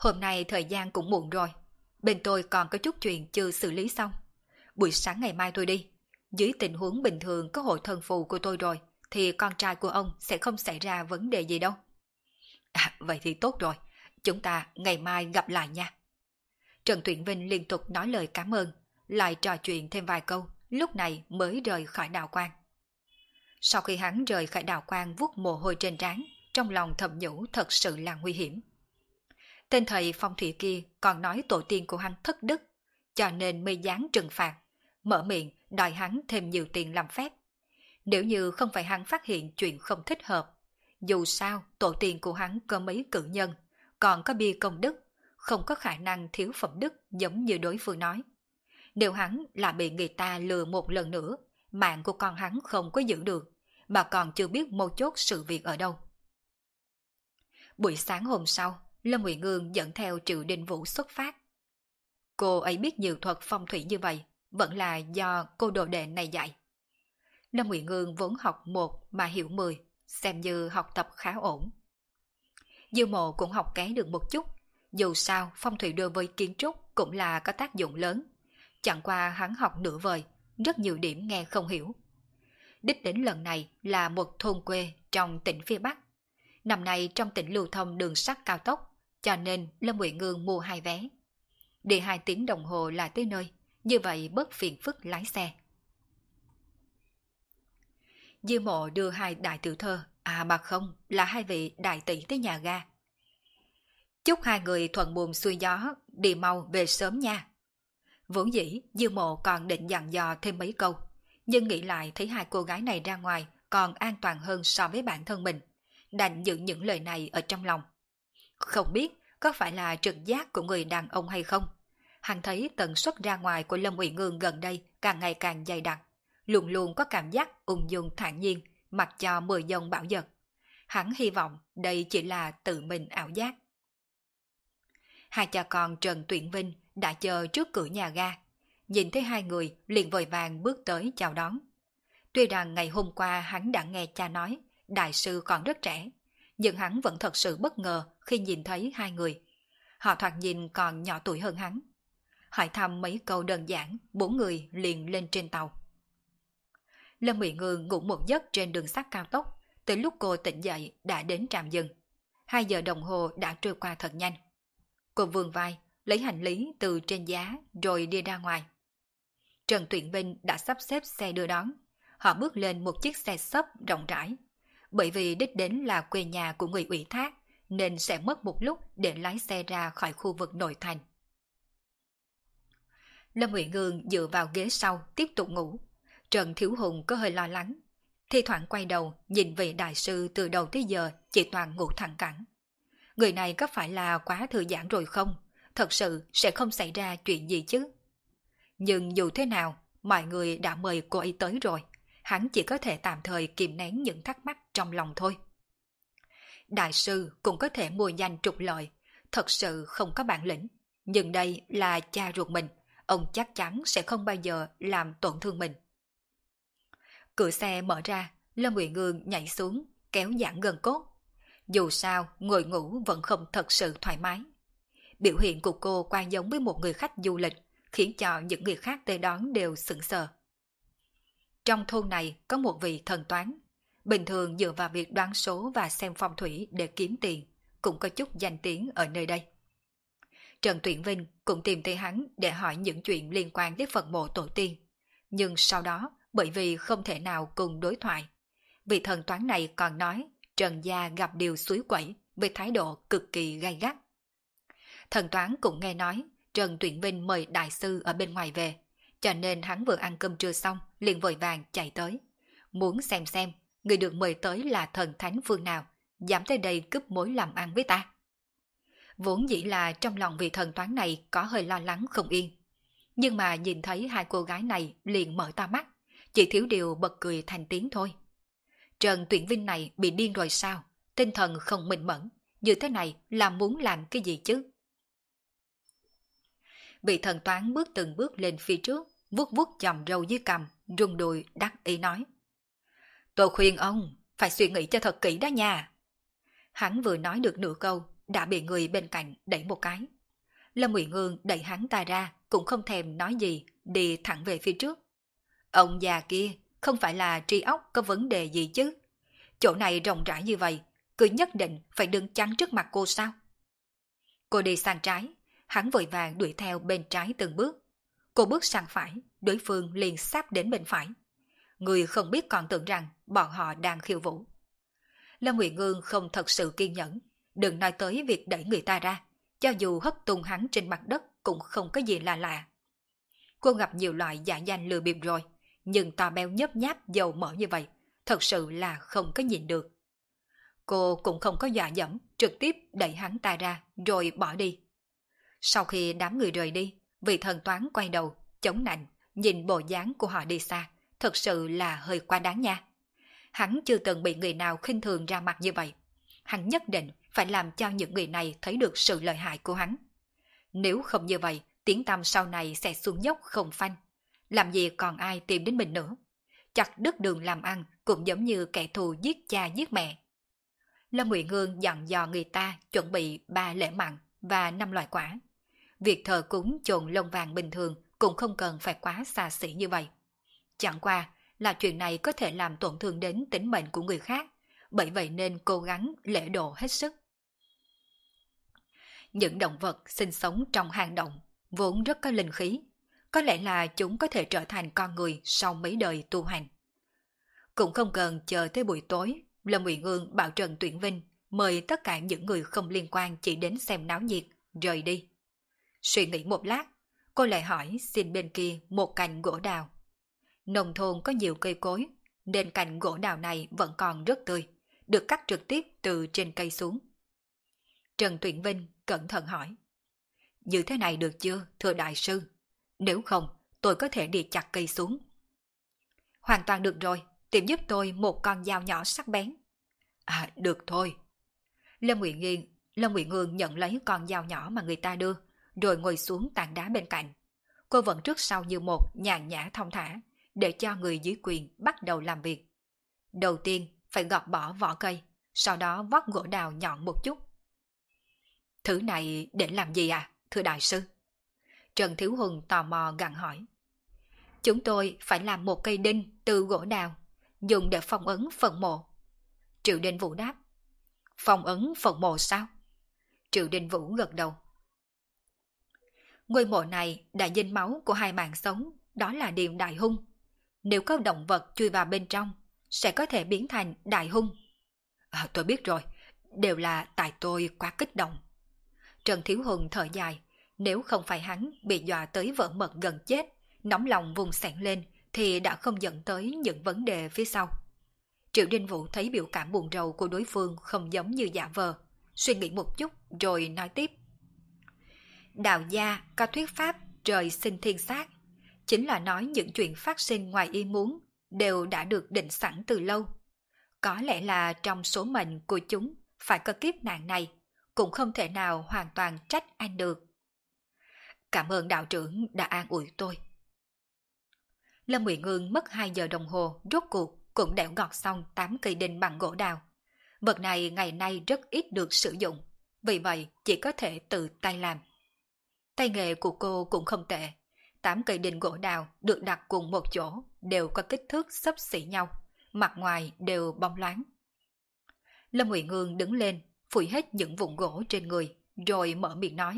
Hôm nay thời gian cũng muộn rồi. Bên tôi còn có chút chuyện chưa xử lý xong. Buổi sáng ngày mai tôi đi. Dưới tình huống bình thường có hộ thân phù của tôi rồi, thì con trai của ông sẽ không xảy ra vấn đề gì đâu. À, vậy thì tốt rồi. Chúng ta ngày mai gặp lại nha. Trần Tuyển Vinh liên tục nói lời cảm ơn, lại trò chuyện thêm vài câu, lúc này mới rời khỏi đạo quan. Sau khi hắn rời khỏi đạo quan vuốt mồ hôi trên trán, trong lòng thầm nhủ thật sự là nguy hiểm. Tên thầy phong thủy kia còn nói tổ tiên của hắn thất đức, cho nên mới dám trừng phạt, mở miệng đòi hắn thêm nhiều tiền làm phép. Nếu như không phải hắn phát hiện chuyện không thích hợp, dù sao tổ tiên của hắn có mấy cử nhân, còn có bia công đức, không có khả năng thiếu phẩm đức giống như đối phương nói. Nếu hắn là bị người ta lừa một lần nữa, mạng của con hắn không có giữ được, mà còn chưa biết mấu chốt sự việc ở đâu. Buổi sáng hôm sau, Lâm Ngụy Ngương dẫn theo Triệu Đình Vũ xuất phát. Cô ấy biết nhiều thuật phong thủy như vậy, vẫn là do cô đồ đệ này dạy. Lâm Ngụy Ngương vốn học 1 mà hiểu 10, xem như học tập khá ổn. Diêu Mộ cũng học ké được một chút, dù sao phong thủy đối với kiến trúc cũng là có tác dụng lớn. Chẳng qua hắn học nửa vời, rất nhiều điểm nghe không hiểu. Đích đến lần này là một thôn quê trong tỉnh phía Bắc. Năm nay trong tỉnh lưu thông đường sắt cao tốc, cho nên Lâm Ngụy Ngương mua 2 vé. Đi 2 tiếng đồng hồ là tới nơi, như vậy bớt phiền phức lái xe. Diêu Mộ đưa 2 đại tiểu thơ, mà không, là 2 vị đại tỷ tới nhà ga. Chúc 2 người thuận buồm xuôi gió, đi mau về sớm nha. Vốn dĩ Diêu Mộ còn định dặn dò thêm mấy câu, nhưng nghĩ lại thấy 2 cô gái này ra ngoài còn an toàn hơn so với bản thân mình, đành giữ những lời này ở trong lòng. Không biết có phải là trực giác của người đàn ông hay không, hắn thấy tần suất ra ngoài của Lâm Ngụy Ngương gần đây càng ngày càng dày đặc, luôn luôn có cảm giác ung dung thản nhiên, mặc cho 10 dòng bão giật. Hắn hy vọng đây chỉ là tự mình ảo giác. 2 cha con Trần Tuyển Vinh đã chờ trước cửa nhà ga, nhìn thấy 2 người liền vội vàng bước tới chào đón. Tuy rằng ngày hôm qua hắn đã nghe cha nói đại sư còn rất trẻ, nhưng hắn vẫn thật sự bất ngờ khi nhìn thấy 2 người. Họ thoạt nhìn còn nhỏ tuổi hơn hắn. Hỏi thăm mấy câu đơn giản, 4 người liền lên trên tàu. Lâm Ngụy Ngương ngủ một giấc trên đường sắt cao tốc, tới lúc cô tỉnh dậy đã đến trạm dừng. 2 giờ đồng hồ đã trôi qua thật nhanh. Cô vươn vai, lấy hành lý từ trên giá rồi đi ra ngoài. Trần Tuyển Vinh đã sắp xếp xe đưa đón. Họ bước lên một chiếc xe xốp rộng rãi. Bởi vì đích đến là quê nhà của người ủy thác, nên sẽ mất một lúc để lái xe ra khỏi khu vực nội thành. Lâm Ngụy Ngương dựa vào ghế sau tiếp tục ngủ. Trần Thiếu Hùng có hơi lo lắng, thi thoảng quay đầu nhìn vị đại sư từ đầu tới giờ chỉ toàn ngủ thẳng cẳng. Người này có phải là quá thư giãn rồi không? Thật sự sẽ không xảy ra chuyện gì chứ? Nhưng dù thế nào, mọi người đã mời cô ấy tới rồi, hắn chỉ có thể tạm thời kìm nén những thắc mắc trong lòng thôi. Đại sư cũng có thể mua danh trục lợi, thật sự không có bản lĩnh. Nhưng đây là cha ruột mình, ông chắc chắn sẽ không bao giờ làm tổn thương mình. Cửa xe mở ra, Lâm Ngụy Ngương nhảy xuống, kéo giãn gân cốt. Dù sao, ngồi ngủ vẫn không thật sự thoải mái. Biểu hiện của cô qua giống với một người khách du lịch, khiến cho những người khác tới đón đều sững sờ. Trong thôn này có một vị thần toán, bình thường dựa vào việc đoán số và xem phong thủy để kiếm tiền, cũng có chút danh tiếng ở nơi đây. Trần Tuyển Vinh cũng tìm tới hắn để hỏi những chuyện liên quan đến Phật mộ tổ tiên, nhưng sau đó bởi vì không thể nào cùng đối thoại, vị thần toán này còn nói Trần gia gặp điều suối quẩy với thái độ cực kỳ gay gắt. Thần toán cũng nghe nói Trần Tuyển Vinh mời đại sư ở bên ngoài về, cho nên hắn vừa ăn cơm trưa xong liền vội vàng chạy tới, muốn xem người được mời tới là thần thánh phương nào, dám tới đây cướp mối làm ăn với ta. Vốn dĩ là trong lòng vị thần toán này có hơi lo lắng không yên, nhưng mà nhìn thấy 2 cô gái này liền mở to mắt, chỉ thiếu điều bật cười thành tiếng thôi. Trần Tuyển Vinh này bị điên rồi sao? Tinh thần không minh mẫn, như thế này là muốn làm cái gì chứ? Vị thần toán bước từng bước lên phía trước, vuốt vuốt chòm râu dưới cằm, rung đùi đắc ý nói. Tôi khuyên ông, phải suy nghĩ cho thật kỹ đó nha. Hắn vừa nói được nửa câu, đã bị người bên cạnh đẩy một cái. Lâm Ngụy Ngương đẩy hắn ta ra cũng không thèm nói gì, đi thẳng về phía trước. Ông già kia không phải là trí óc có vấn đề gì chứ? Chỗ này rộng rãi như vậy, cứ nhất định phải đứng chắn trước mặt cô sao? Cô đi sang trái, hắn vội vàng đuổi theo bên trái từng bước. Cô bước sang phải, đối phương liền sáp đến bên phải. Người không biết còn tưởng rằng bọn họ đang khiêu vũ. Lâm Ngụy Ngương không thật sự kiên nhẫn, đừng nói tới việc đẩy người ta ra, cho dù hất tung hắn trên mặt đất cũng không có gì là lạ. Cô gặp nhiều loại giả danh lừa bịp rồi, nhưng to béo nhấp nháp dầu mỡ như vậy, thật sự là không có nhìn được. Cô cũng không có dọa dẫm, trực tiếp đẩy hắn ta ra rồi bỏ đi. Sau khi đám người rời đi, vị thần toán quay đầu, chống nạnh, nhìn bộ dáng của họ đi xa, thật sự là hơi quá đáng nha. Hắn chưa từng bị người nào khinh thường ra mặt như vậy. Hắn nhất định phải làm cho những người này thấy được sự lợi hại của hắn. Nếu không như vậy, tiếng tăm sau này sẽ xuống dốc không phanh. Làm gì còn ai tìm đến mình nữa. Chặt đứt đường làm ăn cũng giống như kẻ thù giết cha giết mẹ. Lâm Ngụy Ngương dặn dò người ta chuẩn bị 3 lễ mặn và 5 loại quả. Việc thờ cúng chồn lông vàng bình thường cũng không cần phải quá xa xỉ như vậy. Chẳng qua là chuyện này có thể làm tổn thương đến tính mệnh của người khác, bởi vậy nên cố gắng lễ độ hết sức. Những động vật sinh sống trong hang động vốn rất có linh khí, có lẽ là chúng có thể trở thành con người sau mấy đời tu hành. Cũng không cần chờ tới buổi tối, Lâm Ngụy Ngương bảo Trần Tuyển Vinh mời tất cả những người không liên quan chỉ đến xem náo nhiệt, rời đi. Suy nghĩ một lát, cô lại hỏi xin bên kia một cành gỗ đào. Nông thôn có nhiều cây cối, nên cành gỗ đào này vẫn còn rất tươi, được cắt trực tiếp từ trên cây xuống. Trần Tuyển Vinh cẩn thận hỏi. Như thế này được chưa, thưa đại sư? Nếu không, tôi có thể đi chặt cây xuống. Hoàn toàn được rồi, tìm giúp tôi một con dao nhỏ sắc bén. À, được thôi. Lâm Ngụy Ngương nhận lấy con dao nhỏ mà người ta đưa, rồi ngồi xuống tảng đá bên cạnh. Cô vẫn trước sau như một, nhàn nhã thong thả, để cho người dưới quyền bắt đầu làm việc. Đầu tiên phải gọt bỏ vỏ cây, sau đó vót gỗ đào nhọn một chút. Thứ này để làm gì à, thưa đại sư? Trần Thiếu Hùng tò mò gặng hỏi. Chúng tôi phải làm một cây đinh từ gỗ đào, dùng để phong ấn phần mộ. Triệu Đình Vũ đáp. Phong ấn phần mộ sao? Triệu Đình Vũ gật đầu. Ngôi mộ này đã dính máu của 2 mạng sống, đó là Điềm Đại Hung. Nếu có động vật chui vào bên trong, sẽ có thể biến thành Đại Hung. À, tôi biết rồi, đều là tại tôi quá kích động. Trần Thiếu Hùng thở dài, nếu không phải hắn bị dọa tới vỡ mật gần chết, nóng lòng vùng sẹn lên thì đã không dẫn tới những vấn đề phía sau. Triệu Đình Vũ thấy biểu cảm buồn rầu của đối phương không giống như giả vờ, suy nghĩ một chút rồi nói tiếp. Đạo gia có thuyết pháp trời sinh thiên sát, chính là nói những chuyện phát sinh ngoài ý muốn đều đã được định sẵn từ lâu. Có lẽ là trong số mệnh của chúng phải có kiếp nạn này, cũng không thể nào hoàn toàn trách anh được. Cảm ơn đạo trưởng đã an ủi tôi. Lâm Ngụy Ngương mất 2 giờ đồng hồ, rốt cuộc cũng đẽo gọt xong 8 cây đinh bằng gỗ đào. Vật này ngày nay rất ít được sử dụng, vì vậy chỉ có thể tự tay làm. Tay nghề của cô cũng không tệ. 8 cây đinh gỗ đào được đặt cùng một chỗ, đều có kích thước xấp xỉ nhau, mặt ngoài đều bóng loáng. Lâm Ngụy Ngương đứng lên, phủi hết những vụn gỗ trên người, rồi mở miệng nói.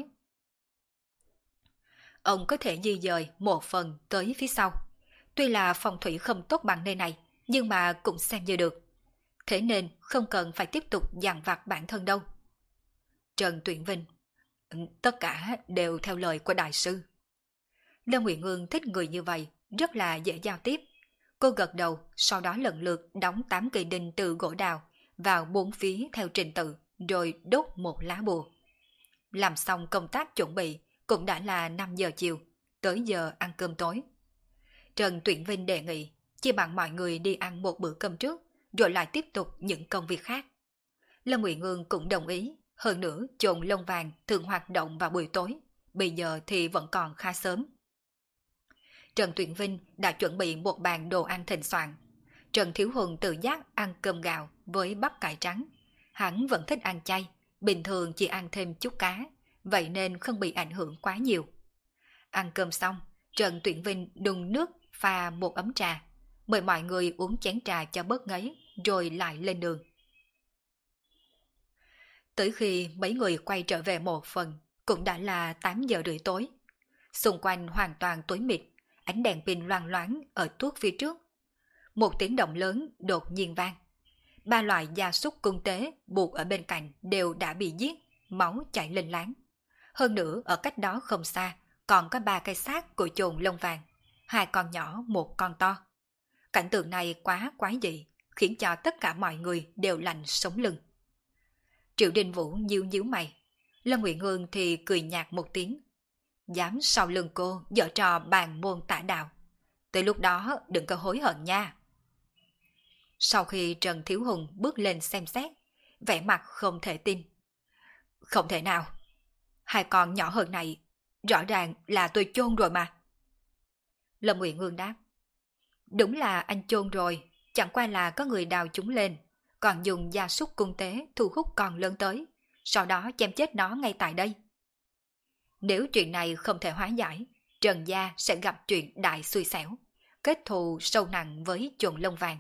Ông có thể di dời một phần tới phía sau. Tuy là phong thủy không tốt bằng nơi này, nhưng mà cũng xem như được. Thế nên không cần phải tiếp tục dằn vặt bản thân đâu. Trần Tuyển Vinh. Tất cả đều theo lời của đại sư. Lâm Ngụy Ngương thích người như vậy, rất là dễ giao tiếp. Cô gật đầu, sau đó lần lượt đóng 8 cây đinh từ gỗ đào vào 4 phía theo trình tự, rồi đốt một lá bùa. Làm xong công tác chuẩn bị, cũng đã là 5 giờ chiều, tới giờ ăn cơm tối. Trần Tuyển Vinh đề nghị, chia bằng mọi người đi ăn một bữa cơm trước, rồi lại tiếp tục những công việc khác. Lâm Ngụy Ngương cũng đồng ý, hơn nữa chồn lông vàng thường hoạt động vào buổi tối, bây giờ thì vẫn còn khá sớm. Trần Tuyển Vinh đã chuẩn bị một bàn đồ ăn thịnh soạn. Trần Thiếu Hùng tự giác ăn cơm gạo với bắp cải trắng. Hắn vẫn thích ăn chay, bình thường chỉ ăn thêm chút cá, vậy nên không bị ảnh hưởng quá nhiều. Ăn cơm xong, Trần Tuyển Vinh đun nước pha một ấm trà, mời mọi người uống chén trà cho bớt ngấy, rồi lại lên đường. Tới khi mấy người quay trở về một phần, cũng đã là 8 giờ rưỡi tối. Xung quanh hoàn toàn tối mịt, ánh đèn pin loang loáng ở tuốt phía trước. Một tiếng động lớn đột nhiên vang. 3 loại gia súc cung tế buộc ở bên cạnh đều đã bị giết, máu chảy lên láng. Hơn nữa ở cách đó không xa, còn có 3 cái xác của chồn lông vàng, 2 con nhỏ, 1 con to. Cảnh tượng này quá quái dị, khiến cho tất cả mọi người đều lạnh sống lưng. Triệu Đình Vũ nhíu nhíu mày, Lâm Nguyện Hương thì cười nhạt một tiếng. Dám sau lưng cô giở trò bàn môn tả đạo, tới lúc đó đừng có hối hận nha. Sau khi Trần Thiếu Hùng bước lên xem xét, vẻ mặt không thể tin. Không thể nào, 2 con nhỏ hơn này, rõ ràng là tôi chôn rồi mà. Lâm Nguyện Hương đáp. Đúng là anh chôn rồi, chẳng qua là có người đào chúng lên, còn dùng gia súc cung tế thu hút con lớn tới, sau đó chém chết nó ngay tại đây. Nếu chuyện này không thể hóa giải, Trần gia sẽ gặp chuyện đại xui xẻo, kết thù sâu nặng với chồn lông vàng.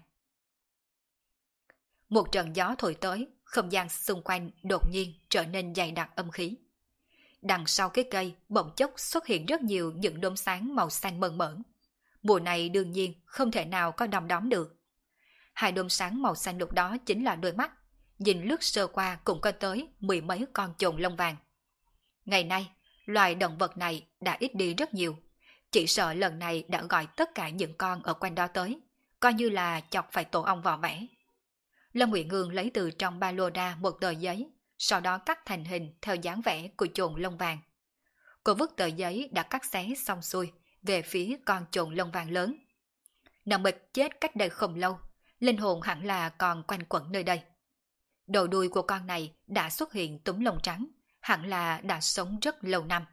Một trận gió thổi tới, không gian xung quanh đột nhiên trở nên dày đặc âm khí. Đằng sau cái cây bỗng chốc xuất hiện rất nhiều những đốm sáng màu xanh mơn mởn. Mùa này đương nhiên không thể nào có đom đóm được. 2 đốm sáng màu xanh lục đó chính là đôi mắt, nhìn lướt sơ qua cũng có tới 10 mấy con chồn lông vàng. Ngày nay, loài động vật này đã ít đi rất nhiều, chỉ sợ lần này đã gọi tất cả những con ở quanh đó tới, coi như là chọc phải tổ ong vò vẽ. Lâm Nguyện Hương lấy từ trong ba lô ra một tờ giấy, sau đó cắt thành hình theo dáng vẽ của chồn lông vàng. Cô vứt tờ giấy đã cắt xé xong xuôi về phía con chồn lông vàng lớn. Nó mịch chết cách đây không lâu, linh hồn hẳn là còn quanh quẩn nơi đây. Đầu đuôi của con này đã xuất hiện túm lông trắng, hẳn là đã sống rất lâu năm.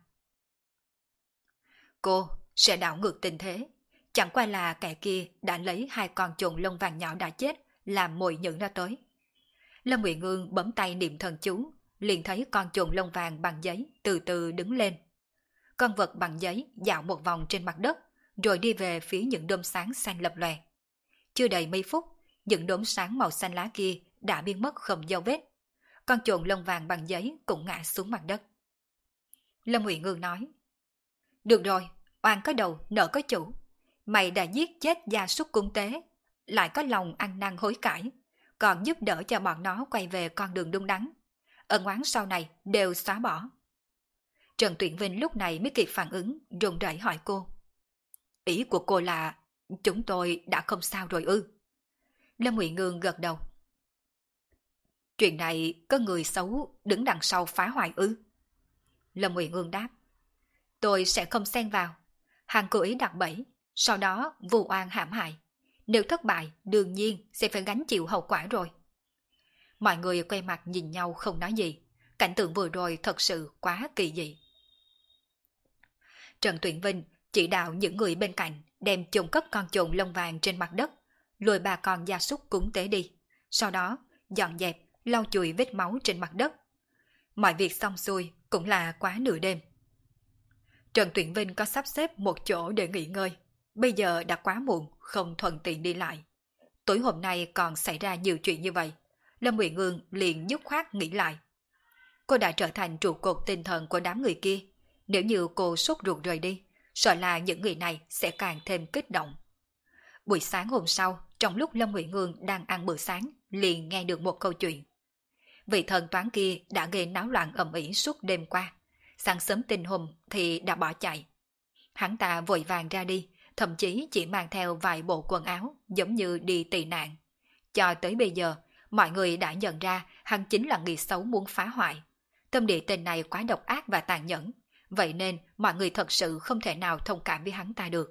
Cô sẽ đảo ngược tình thế, chẳng qua là kẻ kia đã lấy 2 con chồn lông vàng nhỏ đã chết làm mồi nhử nó tới. Lâm Nguyện Hương bấm tay niệm thần chú, liền thấy con chồn lông vàng bằng giấy từ từ đứng lên. Con vật bằng giấy dạo một vòng trên mặt đất, rồi đi về phía những đốm sáng xanh lập lòe. Chưa đầy mấy phút, những đốm sáng màu xanh lá kia đã biến mất không dấu vết. Con chồn lông vàng bằng giấy cũng ngã xuống mặt đất. Lâm Nguyện Hương nói, được rồi, oan có đầu nợ có chủ. Mày đã giết chết gia súc cung tế, lại có lòng ăn năn hối cải, còn giúp đỡ cho bọn nó quay về con đường đúng đắn. Ân oán sau này đều xóa bỏ. Trần Tuyển Vinh lúc này mới kịp phản ứng, run rẩy hỏi cô. Ý của cô là chúng tôi đã không sao rồi ư? Lâm Nguyện Hương gật đầu. Chuyện này có người xấu đứng đằng sau phá hoại ư? Lâm Nguyện Hương đáp. Tôi sẽ không xen vào. Hàng cố ý đặt bẫy, sau đó vu oan hãm hại. Nếu thất bại, đương nhiên sẽ phải gánh chịu hậu quả rồi. Mọi người quay mặt nhìn nhau không nói gì. Cảnh tượng vừa rồi thật sự quá kỳ dị. Trần Tuyển Vinh chỉ đạo những người bên cạnh đem chôn cất con chồn lông vàng trên mặt đất, lùi 3 con gia súc cúng tế đi. Sau đó dọn dẹp, lau chùi vết máu trên mặt đất. Mọi việc xong xuôi cũng là quá nửa đêm. Trần Tuyển Vinh có sắp xếp một chỗ để nghỉ ngơi. Bây giờ đã quá muộn, không thuận tiện đi lại. Tối hôm nay còn xảy ra nhiều chuyện như vậy. Lâm Nguyện Hương liền dứt khoát nghĩ lại. Cô đã trở thành trụ cột tinh thần của đám người kia. Nếu như cô sốt ruột rời đi, sợ là những người này sẽ càng thêm kích động. Buổi sáng hôm sau, trong lúc Lâm Nguyện Hương đang ăn bữa sáng, liền nghe được một câu chuyện. Vị thần toán kia đã gây náo loạn ầm ĩ suốt đêm qua. Sáng sớm tinh hôm thì đã bỏ chạy. Hắn ta vội vàng ra đi, thậm chí chỉ mang theo vài bộ quần áo giống như đi tị nạn. Cho tới bây giờ, mọi người đã nhận ra hắn chính là người xấu muốn phá hoại. Tâm địa tên này quá độc ác và tàn nhẫn, vậy nên mọi người thật sự không thể nào thông cảm với hắn ta được.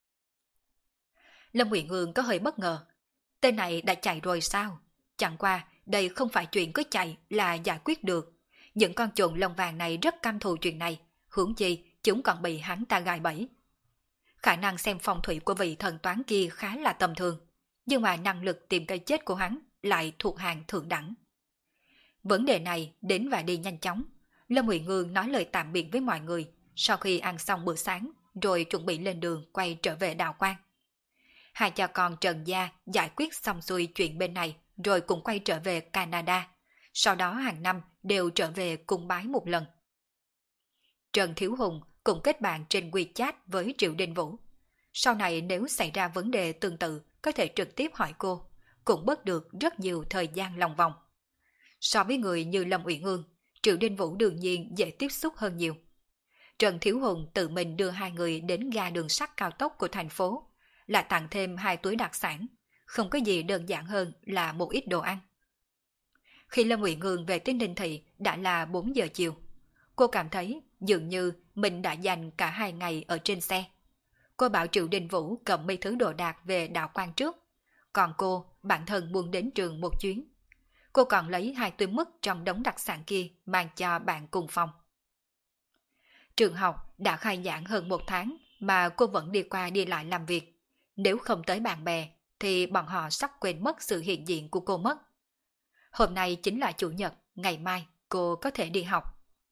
Lâm Nguyện Hương có hơi bất ngờ. Tên này đã chạy rồi sao? Chẳng qua, đây không phải chuyện cứ chạy là giải quyết được. Những con chồn lông vàng này rất căm thù chuyện này, huống chi chúng còn bị hắn ta gài bẫy. Khả năng xem phong thủy của vị thần toán kia khá là tầm thường, nhưng mà năng lực tìm cây chết của hắn lại thuộc hàng thượng đẳng. Vấn đề này đến và đi nhanh chóng. Lâm Uy Ngương nói lời tạm biệt với mọi người sau khi ăn xong bữa sáng rồi chuẩn bị lên đường quay trở về Đào Quang. Hai cha con Trần gia giải quyết xong xuôi chuyện bên này rồi cũng quay trở về Canada. Sau đó hàng năm đều trở về cung bái một lần. Trần Thiếu Hùng cũng kết bạn trên WeChat với Triệu Đình Vũ. Sau này nếu xảy ra vấn đề tương tự có thể trực tiếp hỏi cô, cũng bớt được rất nhiều thời gian lòng vòng. So với người như Lâm Uyển Ương, Triệu Đình Vũ đương nhiên dễ tiếp xúc hơn nhiều. Trần Thiếu Hùng tự mình đưa hai người đến ga đường sắt cao tốc của thành phố, lại tặng thêm 2 túi đặc sản, không có gì đơn giản hơn là một ít đồ ăn. Khi Lâm Uyển Ương về tới Ninh Thị đã là 4 giờ chiều. Cô cảm thấy dường như mình đã dành cả 2 ngày ở trên xe. Cô bảo Triệu Đình Vũ cầm mấy thứ đồ đạc về Đạo Quan trước, còn cô, bản thân muốn đến trường một chuyến. Cô còn lấy 2 túi mứt trong đống đặc sản kia mang cho bạn cùng phòng. Trường học đã khai giảng hơn 1 tháng mà cô vẫn đi qua đi lại làm việc. Nếu không tới bạn bè thì bọn họ sắp quên mất sự hiện diện của cô mất. Hôm nay chính là Chủ nhật, ngày mai cô có thể đi học.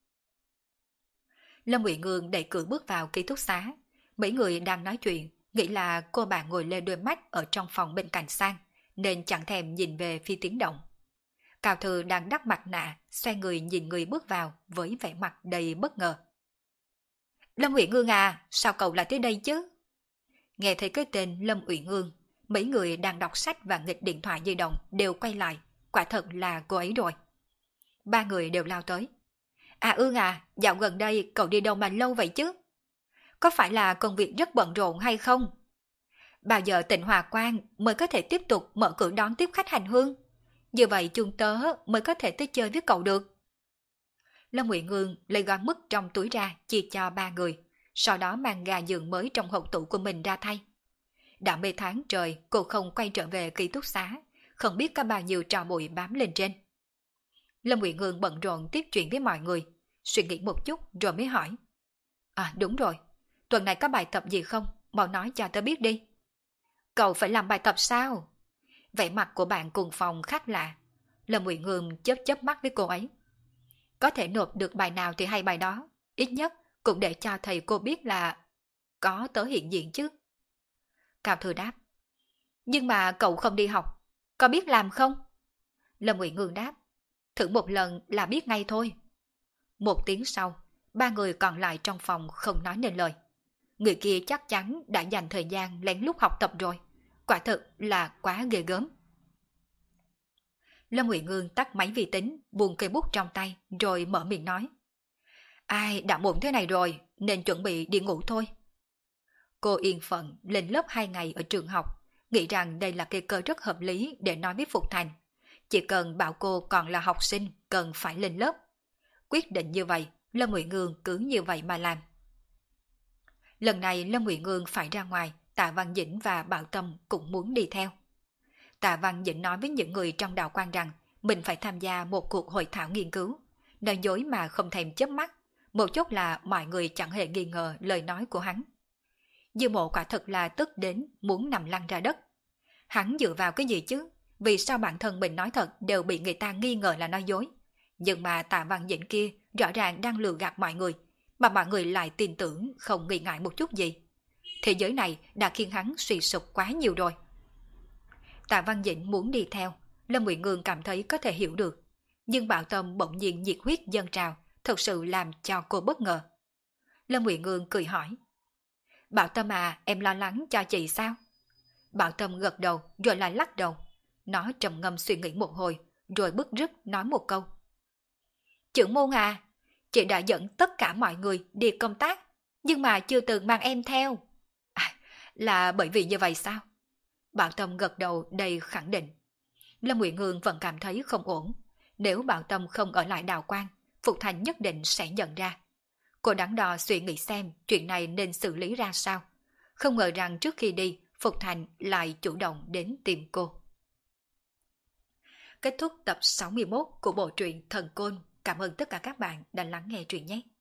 Lâm Uyển Ương đẩy cửa bước vào ký túc xá. Mấy người đang nói chuyện, nghĩ là cô bạn ngồi lê đôi mắt ở trong phòng bên cạnh sang, nên chẳng thèm nhìn về phía tiếng động. Cao Thư đang đắp mặt nạ, xoay người nhìn người bước vào với vẻ mặt đầy bất ngờ. Lâm Uyển Ương à, sao cậu lại tới đây chứ? Nghe thấy cái tên Lâm Uyển Ương, mấy người đang đọc sách và nghịch điện thoại di động đều quay lại, quả thật là cô ấy rồi. 3 người đều lao tới. À Ương à, dạo gần đây cậu đi đâu mà lâu vậy chứ? Có phải là công việc rất bận rộn hay không? Bao giờ tỉnh Hòa Quang mới có thể tiếp tục mở cửa đón tiếp khách hành hương? Như vậy chúng tớ mới có thể tới chơi với cậu được. Lâm Uyển Ương lấy gói mứt trong túi ra chia cho 3 người, sau đó mang gà giường mới trong hộp tủ của mình ra thay. Đã mấy tháng trời cô không quay trở về ký túc xá, không biết có bao nhiêu tro bụi bám lên trên. Lâm Uyển Ương bận rộn tiếp chuyện với mọi người, suy nghĩ một chút rồi mới hỏi. À đúng rồi, tuần này có bài tập gì không? Mau nói cho tớ biết đi. Cậu phải làm bài tập sao? Vẻ mặt của bạn cùng phòng khác lạ. Lâm Uyển Ương chớp chớp mắt với cô ấy. Có thể nộp được bài nào thì hay bài đó, ít nhất cũng để cho thầy cô biết là có tớ hiện diện chứ. Cao Thư đáp. Nhưng mà cậu không đi học, có biết làm không? Lâm Uyển Ương đáp. Thử một lần là biết ngay thôi. 1 tiếng sau, 3 người còn lại trong phòng không nói nên lời. Người kia chắc chắn đã dành thời gian lén lút học tập rồi. Quả thực là quá ghê gớm. Lâm Uyển Ương tắt máy vi tính, buông cây bút trong tay, rồi mở miệng nói. Ai đã muộn thế này rồi, nên chuẩn bị đi ngủ thôi. Cô yên phận lên lớp 2 ngày ở trường học, nghĩ rằng đây là cây cơ rất hợp lý để nói với Phục Thành. Chỉ cần bảo cô còn là học sinh, cần phải lên lớp. Quyết định như vậy, Lâm Uyển Ương cứ như vậy mà làm. Lần này Lâm Uyển Ương phải ra ngoài, Tạ Văn Dĩnh và Bảo Tâm cũng muốn đi theo. Tạ Văn Dĩnh nói với những người trong Đạo Quan rằng mình phải tham gia một cuộc hội thảo nghiên cứu. Nói dối mà không thèm chớp mắt, một chút là mọi người chẳng hề nghi ngờ lời nói của hắn. Dư Mộ quả thật là tức đến muốn nằm lăn ra đất. Hắn dựa vào cái gì chứ? Vì sao bản thân mình nói thật đều bị người ta nghi ngờ là nói dối? Nhưng mà Tạ Văn Dĩnh kia rõ ràng đang lừa gạt mọi người, mà mọi người lại tin tưởng không nghi ngại một chút gì. Thế giới này đã khiến hắn suy sụp quá nhiều rồi. Tạ Văn Dĩnh muốn đi theo, Lâm Uyển Ương cảm thấy có thể hiểu được. Nhưng Bảo Tâm bỗng nhiên nhiệt huyết dâng trào, thật sự làm cho cô bất ngờ. Lâm Uyển Ương cười hỏi. Bảo Tâm à, em lo lắng cho chị sao? Bảo Tâm gật đầu rồi lại lắc đầu. Nó trầm ngâm suy nghĩ một hồi, rồi bứt rứt nói một câu. Trưởng môn à, chị đã dẫn tất cả mọi người đi công tác, nhưng mà chưa từng mang em theo. À, là bởi vì như vậy sao? Bảo Tâm gật đầu đầy khẳng định. Lâm Uyển Ương vẫn cảm thấy không ổn. Nếu Bảo Tâm không ở lại Đào Quang, Phục Thành nhất định sẽ nhận ra. Cô đắn đo suy nghĩ xem chuyện này nên xử lý ra sao. Không ngờ rằng trước khi đi, Phục Thành lại chủ động đến tìm cô. Kết thúc tập 61 của bộ truyện Thần Côn. Cảm ơn tất cả các bạn đã lắng nghe truyện nhé.